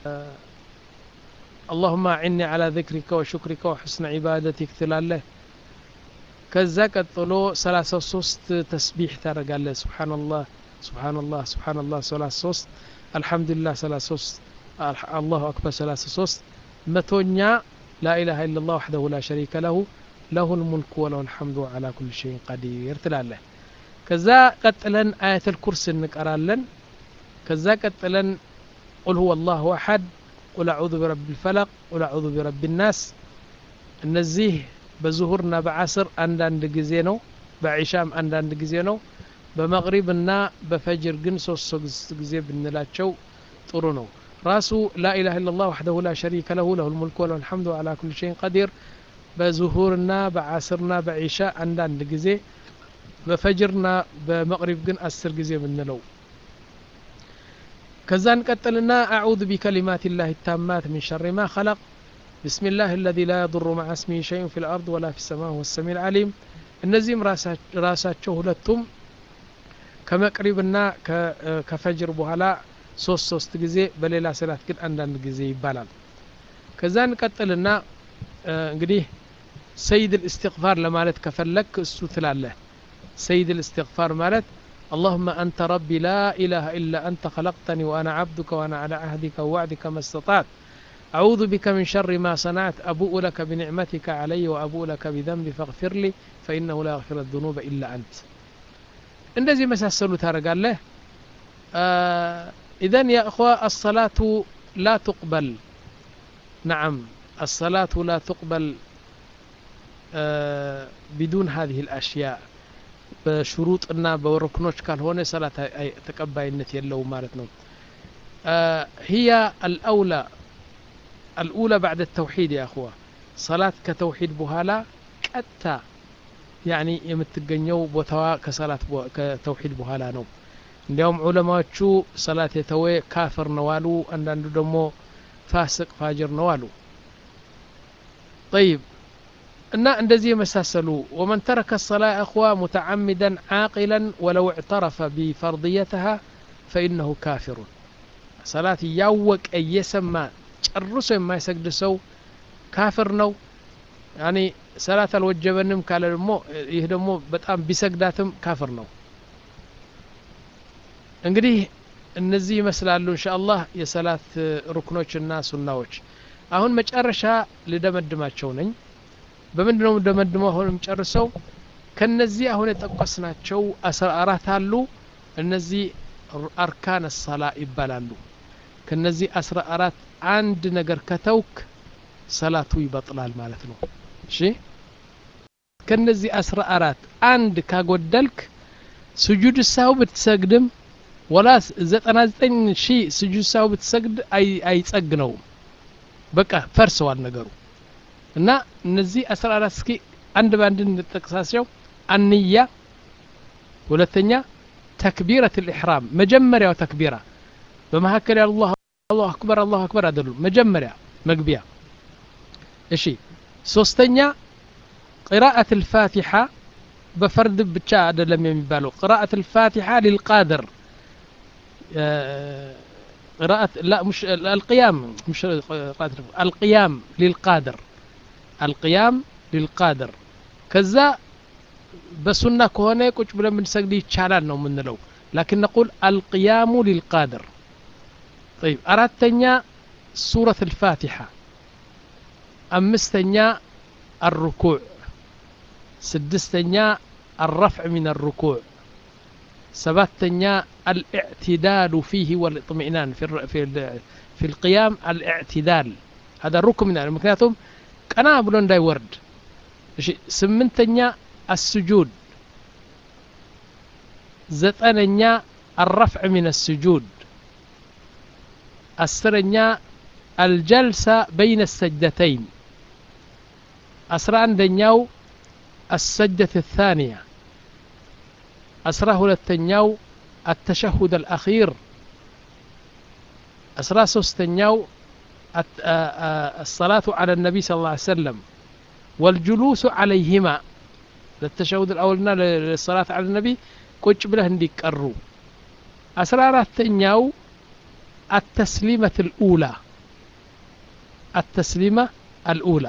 اللهم أعني على ذكرك وشكرك وحسن عبادتك تلاله كذا قتلو ثلاثة وثلاثين تسبيح ترجع سبحان الله سبحان الله سبحان الله ثلاثة وثلاثين الحمد لله ثلاثة وثلاثين الله أكبر ثلاثة وثلاثين متونيا لا إله إلا الله وحده لا شريك له له الملك وله الحمد على كل شيء قدير تلاله كذا قتلن آية الكرسي نقرالن كذا قتلن قل هو الله أحد قل أعوذ برب الفلق قل أعوذ برب الناس النزيه بظهرنا بعصر عندند ጊዜ ነው በዒሻም አንዳንድ ጊዜ ነው በመግሪብና በፈጅር ግን ሶስት ጊዜ ብንላቸው ጥሩ ነው ራሱ لا إله إلا الله وحده لا شريك له له الملك وله الحمد على كل شيء قدير بظهورنا بعصرنا بعشاء عندند ጊዜ በፈጅርና በመግሪብ ግን አስር ጊዜ ብንለው ከዛን ቀጥልና أعوذ بكلمات الله التامات من شر ما خلق بسم الله الذي لا يضر مع اسمه شيء في الأرض ولا في السماء هو السميع العليم እነዚህም ራሳቸው ሁለቱም ከመቅሪብና ከፈጅር በኋላ ሶስት ሶስት ጊዜ በሌላ ሰላት ግን አንዳንድ ጊዜ ይባላል ከዛን ቀጥልና እንግዲህ سيد الاستغفار ለማለት ከፈለክ እሱ ትላለህ سيد الاستغفار مالت اللهم أنت ربي لا إله إلا أنت خلقتني وأنا عبدك وأنا على عهدك ووعدك ما استطعت أعوذ بك من شر ما صنعت أبوء لك بنعمتك علي وأبوء لك بذنبي فاغفر لي فإنه لا يغفر الذنوب إلا أنت እንደዚህ መሳሰሉ ታረጋለህ إذن يا أخوة الصلاة لا تقبل نعم الصلاة لا تقبل بدون هذه الأشياء بشروطنا بوركنوش ካልሆነ ሰላት ተቀባይነት የለው ማለት ነው هي الأولى الأولى بعد التوحيد يا أخوة صلاة كتوحيد بهالا كتا يعني يمتقنيو بوتوا كصلاة بو كتوحيد بهالا نو اليوم علماء شو صلاة يتوي كافر نوالو أن دمو فاسق فاجر نوالو طيب إن اندزي مساسلو ومن ترك الصلاة أخوة متعمدا عاقلا ولو اعترف بفرضيتها فإنه كافر صلاة يوك أي يسمى ጨርሶ የማይሰግድ ሰው ካፍር ነው يعني ሰላት አልወጀበንም ካለ ደግሞ ይሄ ደግሞ በጣም ቢሰግዳትም ካፍር ነው እንግዲህ እነዚህ ይመስላሉ ኢንሻአላህ የሰላት ሩክኖችና ሱናዎች አሁን መጨረሻ ልደመድማቸው ነኝ በመንድነው ደመድመው አሁንም ጨርሰው ከነዚህ አሁን የጠቀስናቸው አስራ አራት አሉ እነዚህ አርካን الصلاه ይባላሉ ከነዚህ አስራ አራት አንድ ነገር ከተውክ ሰላቱ ይበጥላል ማለት ነው እሺ ከነዚህ አስራ አራት አንድ ካጎደልክ ስጁድ ሳው ብትሰግድም ولا ዘጠና ዘጠኝ ሺህ ስጁድ ሳው ብትሰግድ አይ አይጸግነው በቃ ፈርሰዋል ነገሩ እና እነዚህ አስራ አራት እስኪ አንድ ባንድ እንጠቅሳቸው አንያ ሁለተኛ ተክቢረቱ الإحرام መጀመሪያው ተክቢራ በመሐከል አላህ አላሁ አክበር አላሁ አክበር አይደሉ መጀመሪያ መግቢያ እሺ ሶስተኛ قراءة الفاتحة بفرد ብቻ አይደለም የሚባለው قراءة الفاتحة للقادر قراءة لا مش القيام مش قراءة القيام للقادر القيام للقادر كذا بسنة كهونه ቁጭ ብለን ብንሰግድ ይቻላል ነው የምንለው لكن نقول القيام للقادر طيب أراتنيا سورة الفاتحة أمستنيا الركوع سدستنيا الرفع من الركوع سباتنيا الاعتدال فيه والاطمئنان في في في القيام الاعتدال هذا الركن من مكنياتهم قنا بلو እንዳይ ወርድ እሺ ስምንተኛ السجود ዘጠነኛ الرفع من السجود አስረኛ الجلسة بين السجدتين أسرع عندنياو السجدة الثانية أسرع هلتنياو التشهد الأخير أسرع سوستنياو الصلاة على النبي صلى الله عليه وسلم والجلوس عليهما للتشهد الأولنا للصلاة على النبي كوش بله هنديك الرو أسرع راتنياو التسليمة الأولى التسليمة الأولى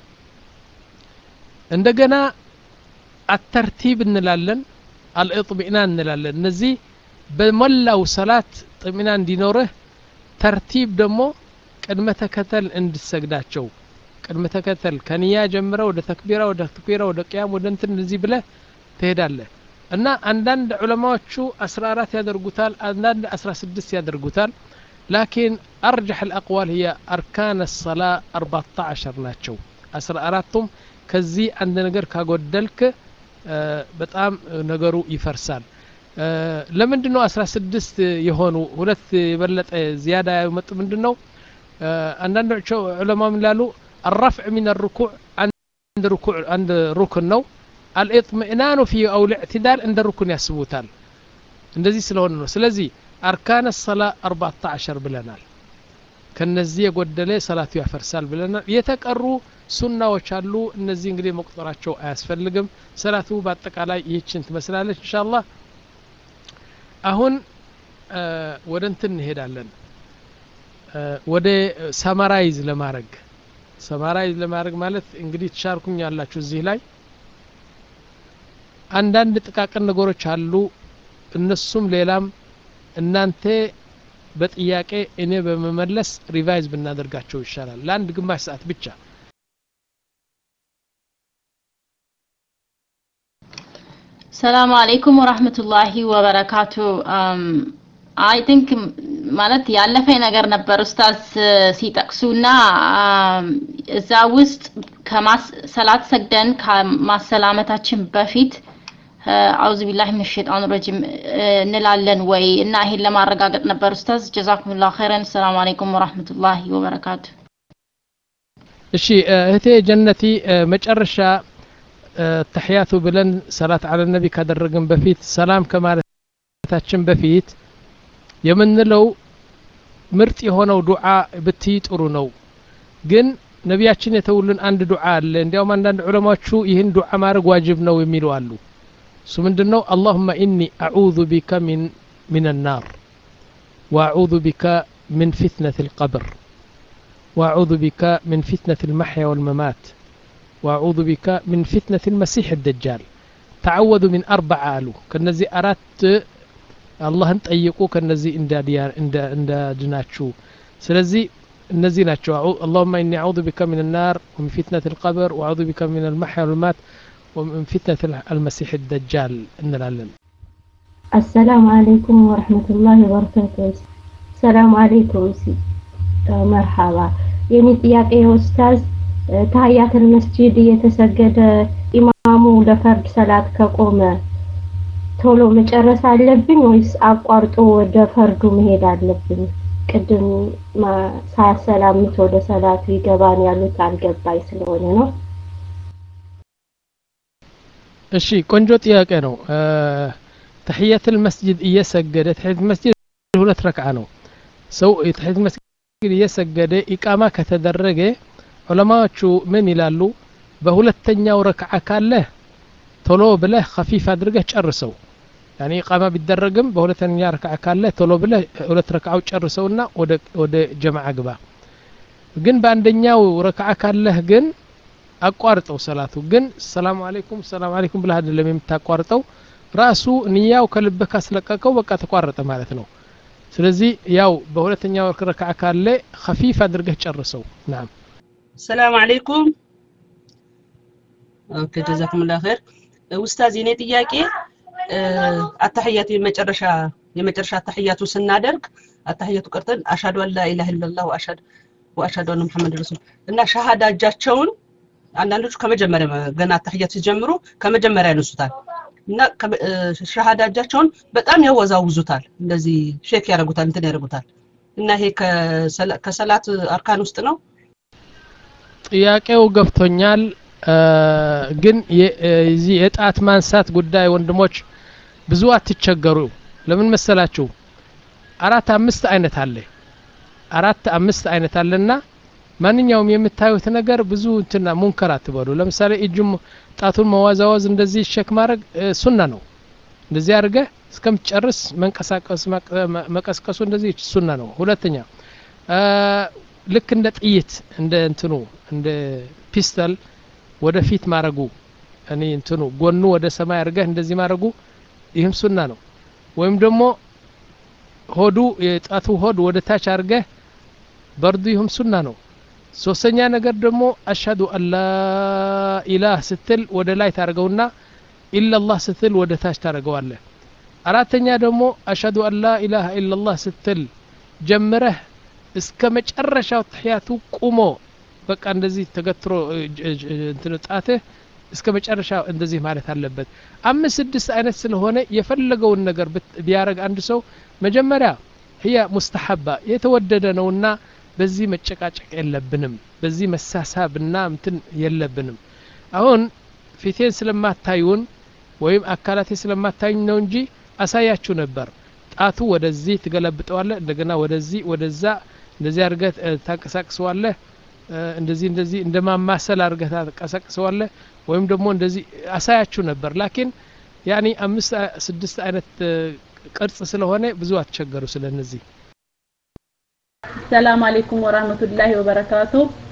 عندنا الترتيب እንላለን الاطمئنان እንላለን እነዚህ በመላው ሰላት ጥምናን እንዲኖርህ ተርቲብ ደግሞ ቅድመ ተከተል እንድሰግዳቸው ቅድመ ተከተል ከንያ ጀምረው ወደ ተክቢራ ወደ ተክቢራ ወደ ቂያም ወደ እንትን እንደዚህ ብለህ ትሄዳለህ እና አንዳንድ ዑለማዎቹ አስራ አራት ያደርጉታል አንዳንድ አስራ ስድስት ያደርጉታል لكن أرجح الأقوال هي أركان الصلاة أربعة عشر ናቸው አስራ አራቱም ከዚህ አንድ ነገር ካጎደልክ በጣም ነገሩ ይፈርሳል ለምንድነው አስራ ስድስት የሆኑ ሁለት የበለጠ زياده ያመጡ ምንድነው አንዳንዶቹ ዑለማው ይላሉ الرفع من الركوع عند ركوع عند ركن ነው الاطمئنان فيه او الاعتدال عند الركن ያስቡታል እንደዚህ ስለሆነ ነው ስለዚህ أركان الصلاة أربعة عشر ብለናል ከነዚህ የጎደለ ሰላቱ ያፈርሳል ብለናል የተቀሩ ሱናዎች አሉ እነዚህ እንግዲህ መቁጠራቸው አያስፈልግም ሰላቱ በአጠቃላይ ይህችን ትመስላለች ኢንሻአላህ አሁን ወደ እንትን እንሄዳለን ወደ ሰማራይዝ ለማድረግ ሰማራይዝ ለማድረግ ማለት እንግዲህ ተሻርኩኝ ያላችሁ እዚህ ላይ አንዳንድ ጥቃቅን ነገሮች አሉ እነሱም ሌላም እናንተ በጥያቄ እኔ በመመለስ ሪቫይዝ ብናደርጋቸው ይሻላል ለአንድ ግማሽ ሰዓት ብቻ ሰላም አለይኩም ወራህመቱላሂ ወበረካቱ አይ ቲንክ ማለት ያለፈ ነገር ነበር ኡስታዝ ሲጠቅሱና እዛ ውስጥ ከማስ ሰላት ሰግደን ከማሰላመታችን በፊት አውዝ ቢላሂ ሚነሽ ሸይጣን ረጂም እንላለን ወይ እና ይሄን ለማረጋገጥ ነበር ኡስታዝ ጀዛኩሙላሁ ኸይረን ሰላም አለይኩም ወራህመቱላሂ ወበረካቱ እሺ እህቴ ጀነቲ መጨረሻ ተህያቱ ብለን ሰላት አለ ነብይ ካደረግን በፊት ሰላም ከማለታችን በፊት የምንለው ምርጥ የሆነው ዱዓ ብትይ ጥሩ ነው ግን ነብያችን የተውልን አንድ ዱዓ አለ እንዲያውም አንዳንድ ዑለማዎቹ ይህን ዱዓ ማድረግ ዋጅብ ነው የሚሉ አሉ እሱ ምንድነው اللهم اني اعوذ بك من من النار واعوذ بك من فتنة القبر واعوذ بك من فتنة المحيا والممات واعوذ بك من فتنة المسيح الدجال تعوذوا من اربع آلو كنزي ارات الله انطيقوا كنزي انداديان اند اندادناچو ስለዚህ እነዚህ ናቸው اللهم اني اعوذ بك من النار ومن فتنة القبر واعوذ بك من المحيا والممات ومن فتنة المسيح الدجال እንላለን السلام عليكم ورحمة الله وبركاته السلام عليكم مرحبا የኔ ጥያቄ ኡስታዝ ታያተል መስጂድ የተሰገደ ኢማሙ ለፈርድ ሰላት ከቆመ ቶሎ መጨረስ አለብኝ ወይስ አቋርጦ ወደ ፈርዱ መሄድ አለብኝ? ቅድም ሳያሰላምት ወደ ሰላቱ ይገባን ያሉት አልገባኝ ስለሆነ ነው። እሺ ቆንጆ ጥያቄ ነው። ተህየቱል መስጂድ እየሰገደ ተህየቱል መስጂድ ሁለት ረክዓ ነው። ሰው ተህየቱል መስጂድ እየሰገደ ኢቃማ ከተደረገ ዑለማዎቹ ምን ይላሉ? በሁለተኛው ረክዓ ካለ ቶሎ ብለህ ኸፊፍ አድርገህ ጨርሰው። ያኒ ኢቃማ ቢደረግም በሁለተኛ ረክዓ ካለ ቶሎ ብለህ ሁለት ረክዓው ጨርሰውና ወደ ወደ ጀማዓ ግባ። ግን በአንደኛው ረክዓ ካለህ ግን አቋርጠው ሰላቱ ግን ሰላም አለይኩም ሰላም አለይኩም ብለህ አይደለም የምታቋርጠው ራሱ ንያው ከልብህ ካስለቀቀው በቃ ተቋረጠ ማለት ነው። ስለዚህ ያው በሁለተኛው ረክዓ ካለ ኸፊፍ አድርገህ ጨርሰው። ናም ሰላም አለይኩም ኦኬ ጀዛኩሙላህ ኸይር ኡስታዝ የኔ ጥያቄ አተህያቱ የመጨረሻ የመጨረሻ አተህያቱ ስናደርግ አተህያቱ ቀርተን አሽሀዱ አን ላ ኢላሀ ኢላላህ ወአሽሀዱ ወአሽሀዱ አነ ሙሐመድ ረሱል እና ሸሃዳ እጃቸውን አንዳንዶቹ ከመጀመሪያ ገና አተህያቱ ሲጀምሩ ከመጀመሪያ ያነሱታል እና ሸሃዳ እጃቸውን በጣም ያወዛውዙታል እንደዚህ ሼክ ያደርጉታል እንትን ያደርጉታል እና ይሄ ከሰላት አርካን ውስጥ ነው። ጥያቄው ገብቶኛል። ግን የዚህ የጣት ማንሳት ጉዳይ ወንድሞች ብዙ አትቸገሩ። ለምን መሰላችሁ? አራት አምስት አይነት አለ አራት አምስት አይነት አለና ማንኛውም የምታዩት ነገር ብዙ እንትና ሙንከር አትበሉ። ለምሳሌ እጁም ጣቱን መዋዛዋዝ እንደዚህ ሸክ ማድረግ ሱና ነው። እንደዚህ አድርገ እስከምትጨርስ መንቀሳቀስ መቀስቀሱ እንደዚህ ሱና ነው። ሁለተኛ ልክ እንደ ጥይት እንደ እንትኑ እንደ ፒስተል ወደፊት ማረጉ እኔ እንትኑ ጎኑ ወደ ሰማይ አድርገህ እንደዚህ ማረጉ ይህም ሱና ነው። ወይም ደግሞ ሆዱ የጣቱ ሆድ ወደ ታች አድርገህ በርዱ ይህም ሱና ነው። ሶስተኛ ነገር ደግሞ አሽሀዱ አላ ኢላህ ስትል ወደ ላይ ታርገውና ኢላላህ ስትል ወደ ታች ታርገዋለህ። አራተኛ ደግሞ አሽሀዱ አላ ኢላህ ኢላላህ ስትል ጀምረህ እስከ መጨረሻው ተህያቱ ቁሞ በቃ እንደዚህ ተገትሮ እንትን ጣትህ እስከ መጨረሻው እንደዚህ ማለት አለበት። አምስት ስድስት አይነት ስለሆነ የፈለገውን ነገር ቢያረግ አንድ ሰው መጀመሪያ هي مستحبة የተወደደ ነውና በዚህ መጨቃጨቅ የለብንም። በዚህ መሳሳብና እንትን የለብንም። አሁን ፊቴን ስለማታዩን ወይም አካላቴ ስለማታዩኝ ነው እንጂ አሳያችሁ ነበር። ጣቱ ወደዚህ ትገለብጠዋለህ እንደገና ወደዚህ ወደዛ እንደዚህ አድርገህ ታንቀሳቅሰዋለህ እንደዚህ እንደዚህ እንደማማሰል አድርገህ ታንቀሳቅሰዋለህ ወይም ደግሞ እንደዚህ አሳያችሁ ነበር። ላኪን ያኒ አምስት ስድስት አይነት ቅርጽ ስለሆነ ብዙ አትቸገሩ ስለነዚህ። ሰላም አለይኩም ወራህመቱላሂ ወበረካቱ።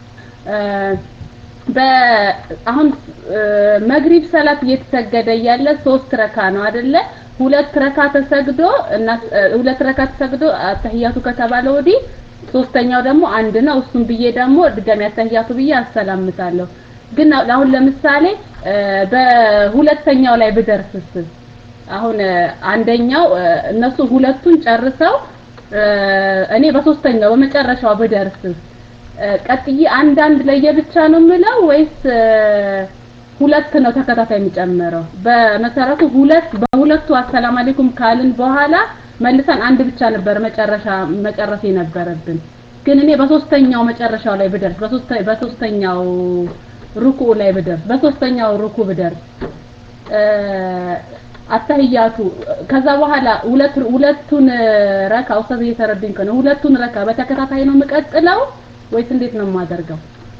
በአሁን መግሪብ ሰላት እየተሰገደ ያለ ሶስት ረካ ነው አይደለ? ሁለት ረካ ተሰግዶ እና ሁለት ረካ ተሰግዶ ተህያቱ ከተባለ ወዲህ ሶስተኛው ደግሞ አንድ ነው። እሱን ብዬ ደግሞ ድጋሚ ተህያቱ ብዬ አሰላምታለሁ። ግን አሁን ለምሳሌ በሁለተኛው ላይ ብደርስስ አሁን አንደኛው እነሱ ሁለቱን ጨርሰው እኔ በሶስተኛው በመጨረሻው ብደርስስ ቀጥዬ አንድ አንድ ለየብቻ ነው የምለው ወይስ ሁለት ነው ተከታታይ የሚጨምረው? በመሰረቱ ሁለት በሁለቱ አሰላም አለይኩም ካልን በኋላ መልሰን አንድ ብቻ ነበር መጨረሻ መጨረስ የነበረብን። ግን እኔ በሶስተኛው መጨረሻው ላይ ብደርስ በሶስተኛው በሶስተኛው ሩኩዕ ላይ ብደርስ በሶስተኛው ሩኩዕ ብደርስ አተህያቱ ከዛ በኋላ ሁለት ሁለቱን ረካ ኡስታዝ እየተረዱኝ ከሆነ ሁለቱን ረካ በተከታታይ ነው የምቀጥለው ወይስ እንዴት ነው የማደርገው?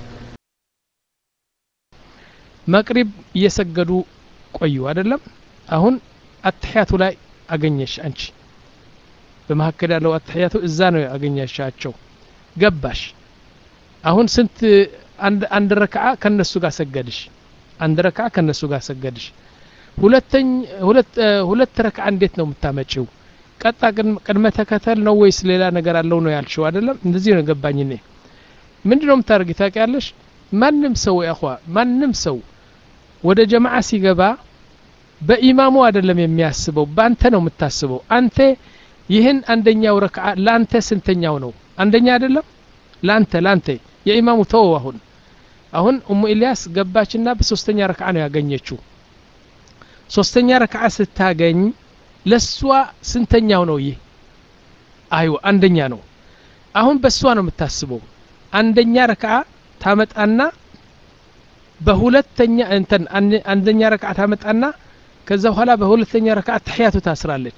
መቅሪብ እየሰገዱ ቆዩ አይደለም? አሁን አተህያቱ ላይ አገኘሽ አንቺ በመሐከል ያለው አተህያቱ እዛ ነው ያገኘሻቸው ገባሽ። አሁን ስንት አንድ አንድ ረክዓ ከነሱ ጋር ሰገድሽ አንድ ረክዓ ከነሱ ጋር ሰገድሽ። ሁለተኛ ሁለት ሁለት ረክዓ እንዴት ነው የምታመጪው? ቀጣ ቅድመ ተከተል ነው ወይስ ሌላ ነገር አለው ነው ያልሽው አይደለም? እንደዚህ ነው ገባኝ። እኔ ምንድነው የምታርጊ ታውቂያለሽ? ማንም ሰው ያخوا ማንም ሰው ወደ ጀማዓ ሲገባ በኢማሙ አይደለም የሚያስበው ባንተ ነው የምታስበው። አንተ ይህን አንደኛው ረክዓ ላንተ ስንተኛው ነው? አንደኛ አይደለም? ላንተ ላንተ የኢማሙ ተው። አሁን አሁን ኡሙ ኢልያስ ገባችና በሶስተኛ ረክዓ ነው ያገኘችው። ሶስተኛ ረክዓ ስታገኝ ለሷ ስንተኛው ነው ይህ አይው አንደኛ ነው አሁን በሷ ነው የምታስበው አንደኛ ረክዓ ታመጣና በሁለተኛ እንተን አንደኛ ረክዓ ታመጣና ከዛ በኋላ በሁለተኛ ረክዓ ተህያቱ ታስራለች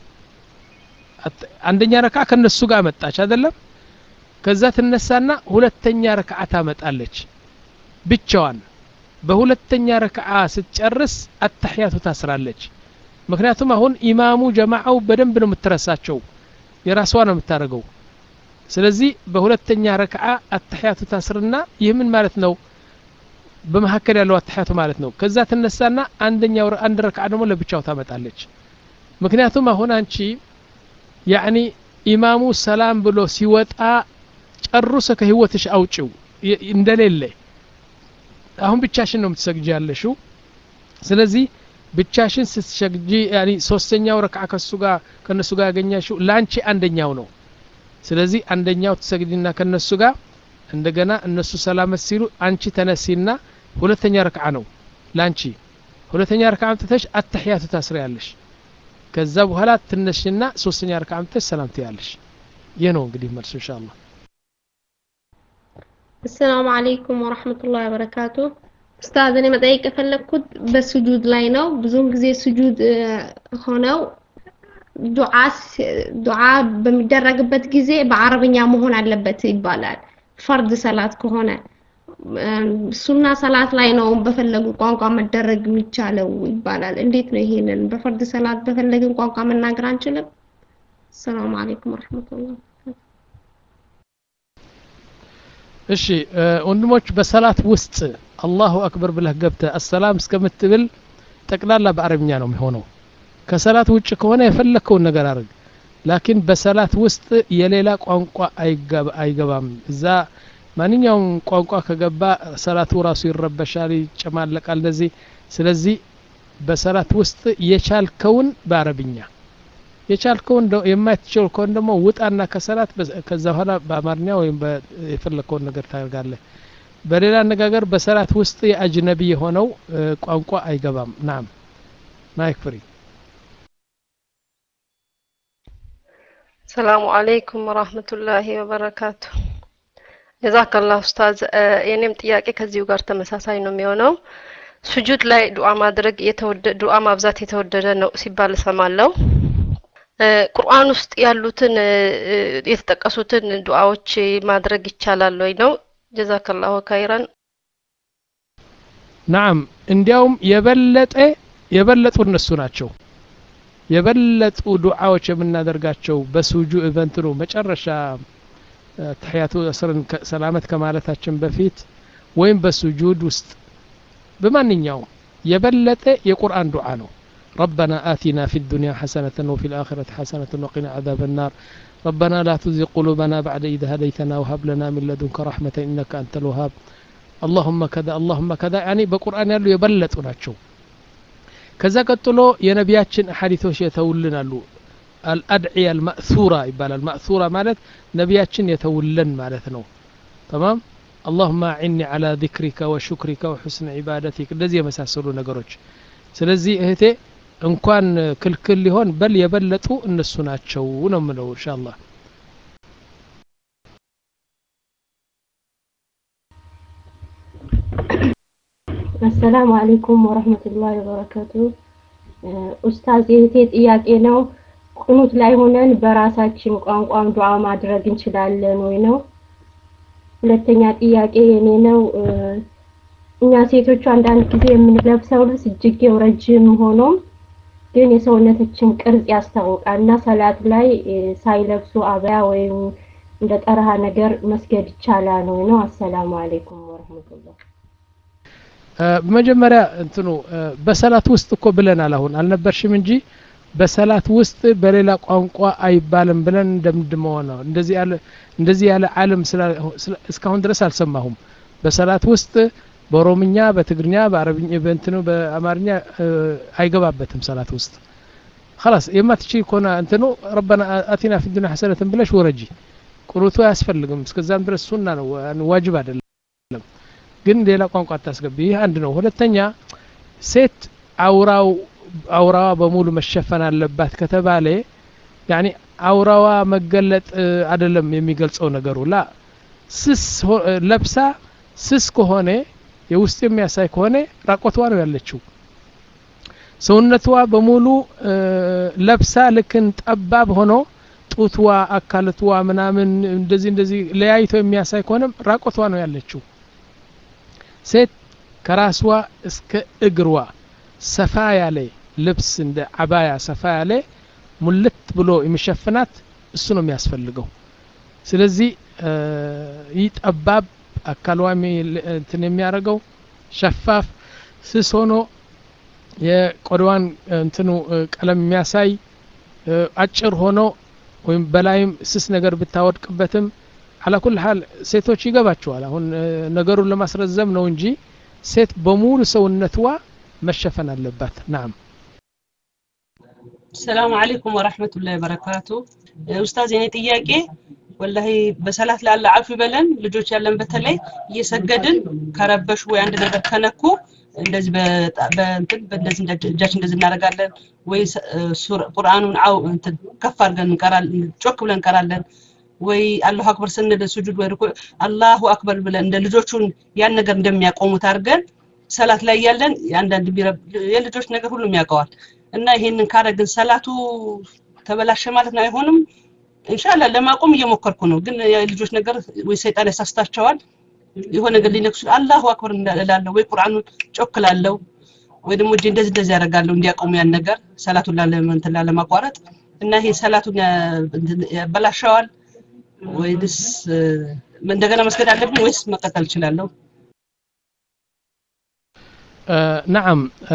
አንደኛ ረክዓ ከነሱ ጋር መጣች አይደለም ከዛ ትነሳና ሁለተኛ ረክዓ ታመጣለች ብቻዋን በሁለተኛ ረክዓ ስትጨርስ አተህያቱ ታስራለች ምክንያቱም አሁን ኢማሙ ጀማዓው በደንብ ነው የምትረሳቸው የራስዋ ነው የምታረገው ስለዚህ በሁለተኛ ረክዓ አተህያቱ ታስርና ይህ ምን ማለት ነው በመሐከል ያለው አተህያቱ ማለት ነው ከዛ ትነሳና አንደኛው አንድ ረክዓ ደግሞ ለብቻው ታመጣለች ምክንያቱም አሁን አንቺ ያኒ ኢማሙ ሰላም ብሎ ሲወጣ ጨርሶ ከህይወትሽ አውጪው እንደሌለ አሁን ብቻሽን ነው የምትሰግጂ ያለሽው ስለዚህ ብቻሽን ስትሰግጂ ያኒ ሶስተኛው ረክዓ ከሱ ጋር ከነሱ ጋር ያገኛሽው ላንቺ አንደኛው ነው ስለዚህ አንደኛው ትሰግዲና ከነሱ ጋር እንደገና እነሱ ሰላመት ሲሉ አንቺ ተነሲና ሁለተኛ ረክዓ ነው ላንቺ ሁለተኛ ረክዓ አምጥተሽ አተህያቱ ታስሪያለሽ ከዛ በኋላ ትነሽና ሶስተኛ ረክዓ አምጥተሽ ሰላም ትያለሽ ይሄ ነው እንግዲህ መልሱ ኢንሻአላህ السلام عليكم ورحمة الله وبركاته أستاذ أنا متأكد فلكت بسجود لاينو بزوم جزء سجود هنا دعاء دعاء بمدرج بت جزء بعربية مهون على بت يبالال فرض صلاة كهنا سنة صلاة لاينو بفلقوا قام قام مدرج متشالو يبالال انديت نهينا بفرض صلاة بفلقوا قام قام الناقران شلب السلام عليكم ورحمة الله እሺ ወንድሞች በሰላት ውስጥ አላሁ አክበር ብለህ ገብተ አሰላም እስከምትብል ጠቅላላ በአረብኛ ነው የሚሆነው ከሰላት ውጭ ከሆነ የፈለከው ነገር አድርግ ላኪን በሰላት ውስጥ የሌላ ቋንቋ አይገባም እዛ ማንኛውም ቋንቋ ከገባ ሰላቱ ራሱ ይረበሻል ይጨማለቃል እንደዚህ ስለዚህ በሰላት ውስጥ የቻልከውን በአረብኛ የቻልከውን የማትችል ከሆነ ደግሞ ውጣና ከሰላት ከዛ በኋላ በአማርኛ ወይም በፈለከውን ነገር ታደርጋለህ በሌላ አነጋገር በሰላት ውስጥ የአጅነቢ የሆነው ቋንቋ አይገባም ናም ማይክ ፍሪ السلام عليكم ورحمة الله وبركاته جزاك الله أستاذ የኔም ጥያቄ ከዚሁ ጋር ተመሳሳይ ነው የሚሆነው ስጁድ ላይ ዱዓ ማድረግ የተወደደ ዱዓ ማብዛት የተወደደ ነው ሲባል ሰማለው ቁርአን ውስጥ ያሉትን የተጠቀሱትን ዱዓዎች ማድረግ ይቻላል ወይ ነው ጀዛከላሁ ኸይራን ናም እንዲያውም የበለጠ የበለጡ እነሱ ናቸው የበለጡ ዱዓዎች የምናደርጋቸው በሱጁ ኢቨንትሩ መጨረሻ ተህያቱ አስርን ሰላመት ከማለታችን በፊት ወይም በሱጁድ ውስጥ በማንኛውም የበለጠ የቁርአን ዱዓ ነው ربنا آتنا في الدنيا حسنة وفي الآخرة حسنة وقنا عذاب النار ربنا لا تزغ قلوبنا بعد إذ هديتنا وهب لنا من لدنك رحمة إنك أنت الوهاب اللهم كذا اللهم كذا يعني بقرآن ያሉ የበለጡ ናቸው ከዛ ቀጥሎ የነቢያችን ሐዲሶች የተውልናሉ الأدعية المأثورة ይባላል ማእሱራ ማለት ነቢያችን የተውልን ማለት ነው تمام اللهم أعني على ذكرك وشكرك وحسن عبادتك እንደዚህ የመሳሰሉ ነገሮች ስለዚህ እህቴ እንኳን ክልክል ሊሆን በል የበለጡ እነሱ ናቸው ነው ምለው ኢንሻአላህ السلام عليكم ورحمة الله وبركاته ኡስታዝ የእህቴ ጥያቄ ነው ቁኑት ላይ ሆነን በራሳችን ቋንቋም ዱዓ ማድረግ እንችላለን ወይ ነው ሁለተኛ ጥያቄ የኔ ነው እኛ ሴቶች አንዳንድ ጊዜ የምንለብሰው ልብስ እጅጌው ረጅም ሆኖ ግን የሰውነታችን ቅርጽ ያስታውቃልና ሰላት ላይ ሳይለብሱ አባያ ወይም እንደ ጠራሃ ነገር መስገድ ይቻላል ወይ ነው አሰላሙ አለይኩም ወራህመቱላህ በመጀመሪያ እንትኑ በሰላት ውስጥ እኮ ብለናል አሁን አልነበርሽም እንጂ በሰላት ውስጥ በሌላ ቋንቋ አይባልም ብለን እንደምድመው ነው እንደዚህ ያለ እንደዚህ ያለ ዓለም እስካሁን ድረስ አልሰማሁም በሰላት ውስጥ በኦሮምኛ በትግርኛ በአረብኛ በእንትኑ በአማርኛ አይገባበትም ሰላት ውስጥ خلاص የማትቺ ኮና እንትኑ ربنا آتنا في الدنيا حسنة ብለሽ ወረጂ ቁርቱ ያስፈልግም እስከዛም ድረስ ሱና ነው ዋጅብ አይደለም ግን ሌላ ቋንቋ ታስገቢ ይሄ አንድ ነው ሁለተኛ ሴት አውራው አውራዋ በሙሉ መሸፈን አለባት ከተባለ ያኒ አውራዋ መገለጥ አይደለም የሚገልጸው ነገሩ ላ ስስ ለብሳ ስስ ከሆነ የውስጥ የሚያሳይ ከሆነ ራቆቷ ነው ያለችው ሰውነቷ በሙሉ ለብሳ ልክን ጠባብ ሆኖ ጡትዋ አካልቷ ምናምን እንደዚህ እንደዚህ ለያይቶ የሚያሳይ ከሆነ ራቆቷ ነው ያለችው ሴት ከራስዋ እስከ እግሯ ሰፋ ያለ ልብስ እንደ አባያ ሰፋ ያለ ሙልት ብሎ የሚሸፍናት እሱ ነው የሚያስፈልገው ስለዚህ ይጠባብ አካልዋሚ እንትን የሚያረጋው ሸፋፍ ስስ ሆኖ የቆዳዋን እንትኑ ቀለም የሚያሳይ አጭር ሆኖ ወይም በላይም ስስ ነገር ብታወድቅበትም على كل حال ሴቶች ይገባቸዋል አሁን ነገሩን ለማስረዘም ነው እንጂ ሴት በሙሉ ሰውነቷ መሸፈን አለባት نعم السلام عليكم ورحمة الله وبركاته أستاذ يعني ጥያቄ والله በሰላት ላለ አፍ ይበለን ልጆች ያለን በተለይ እየሰገድን ከረበሹ ወይ አንድ ነገር ከነኩ እንደዚህ በእንትን በእንደዚህ እጃችን እንደዚህ እናደርጋለን ወይ ቁርአኑን አው እንትን ከፍ አድርገን እንቀራለን ጮክ ብለን እንቀራለን ወይ አላሁ አክበር ስንል ስጁድ ወይ ሩኩ አላሁ አክበር ብለን እንደ ልጆቹን ያን ነገር እንደሚያቆሙት አድርገን ሰላት ላይ ያለን አንዳንድ የልጆች ነገር ሁሉም ያውቀዋል እና ይሄንን ካረግን ሰላቱ ተበላሸ ማለት ነው አይሆንም ኢንሻአላህ ለማቆም እየሞከርኩ ነው ግን የልጆች ነገር ወይ ሰይጣን ያሳስታቸዋል የሆነ ነገር ሊነክሱ አላሁ አክበር እንዳላለው ወይ ቁርአኑን ጮክላለው ወይ ደግሞ እጄ እንደዚህ እንደዚህ ያደርጋለሁ እንዲያቆሙ ያን ነገር ሰላቱን ላለመንተላ ለማቋረጥ እና ይሄ ሰላቱን ያበላሻዋል ወይስ እንደገና መስገድ አለብኝ ወይስ መቀጠል እችላለሁ نعم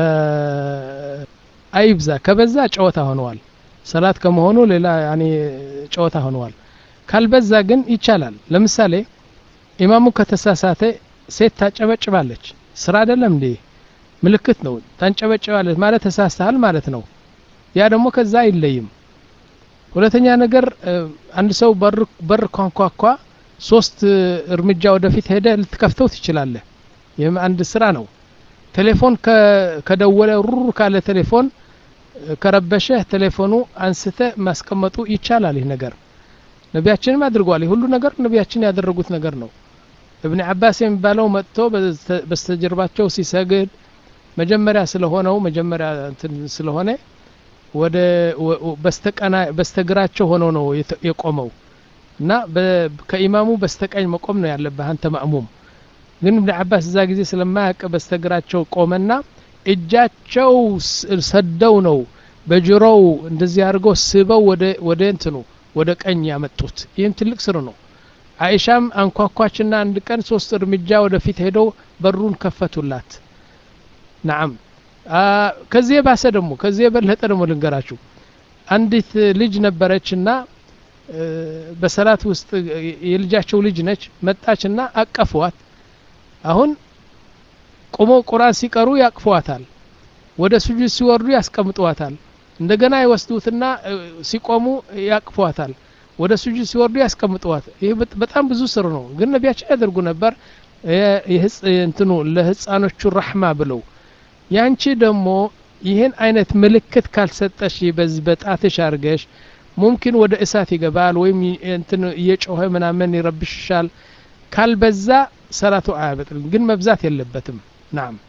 አይብዛ ከበዛ ጨዋታ ሆነዋል ሰላት ከመሆኑ ሌላ ያኒ ጨዋታ ሆነዋል ካልበዛ ግን ይቻላል ለምሳሌ ኢማሙ ከተሳሳተ ሴት ታጨበጭባለች ስራ አይደለም እንዴ ምልክት ነው ታንጨበጭባለች ማለት ተሳስተሃል ማለት ነው ያ ደግሞ ከዛ አይለይም ሁለተኛ ነገር አንድ ሰው በር በር ኳንኳኳ ሶስት እርምጃ ወደፊት ሄደ ልትከፍተው ትችላለህ ይሄም አንድ ስራ ነው ቴሌፎን ከደወለ ሩር ካለ ቴሌፎን ከረበሸ ቴሌፎኑ አንስተ ማስቀመጡ ይቻላል ይሄ ነገር ነቢያችንም አድርጓል ሁሉ ነገር ነቢያችን ያደረጉት ነገር ነው ابن عباس የሚባለው መጥቶ በስተጀርባቸው ሲሰግድ መጀመሪያ ስለሆነው መጀመሪያ እንትን ስለሆነ ወደ በስተቀና በስተግራቸው ሆኖ ነው የቆመው እና ከኢማሙ በስተቀኝ መቆም ነው ያለበት አንተ ማእሙም ግን ابن عباس እዛ ጊዜ ስለማያውቅ በስተግራቸው ቆመና እጃቸው ሰደው ነው በጆሮው እንደዚህ አድርገው ስበው ወደ ወደ እንትኑ ወደ ቀኝ ያመጡት ይሄም ትልቅ ስር ነው አይሻም አንኳኳችና አንድ ቀን ሶስት እርምጃ ወደፊት ሄደው በሩን ከፈቱላት نعم ከዚህ ባሰ ደግሞ ከዚህ በለጠ ደግሞ ልንገራችሁ አንዲት ልጅ ነበረችና በሰላት ውስጥ የልጃቸው ልጅ ነች መጣችና አቀፏት አሁን ቆሞ ቁርአን ሲቀሩ ያቅፏታል ወደ ሱጁድ ሲወርዱ ያስቀምጧታል እንደገና ይወስዱትና ሲቆሙ ያቅፏታል ወደ ሱጁድ ሲወርዱ ያስቀምጧት ይሄ በጣም ብዙ ስር ነው ግን ነቢያችን ያደርጉ ነበር የህጽ እንትኑ ለህፃኖቹ ረህማ ብለው ያንቺ ደግሞ ይሄን አይነት ምልክት ካልሰጠሽ በዚህ በጣትሽ አርገሽ ሙምኪን ወደ እሳት ይገባል ወይም እንትን እየጮኸ ምናምን ይረብሽሻል ካልበዛ ሰላቱ አያበጥልም ግን መብዛት የለበትም نعم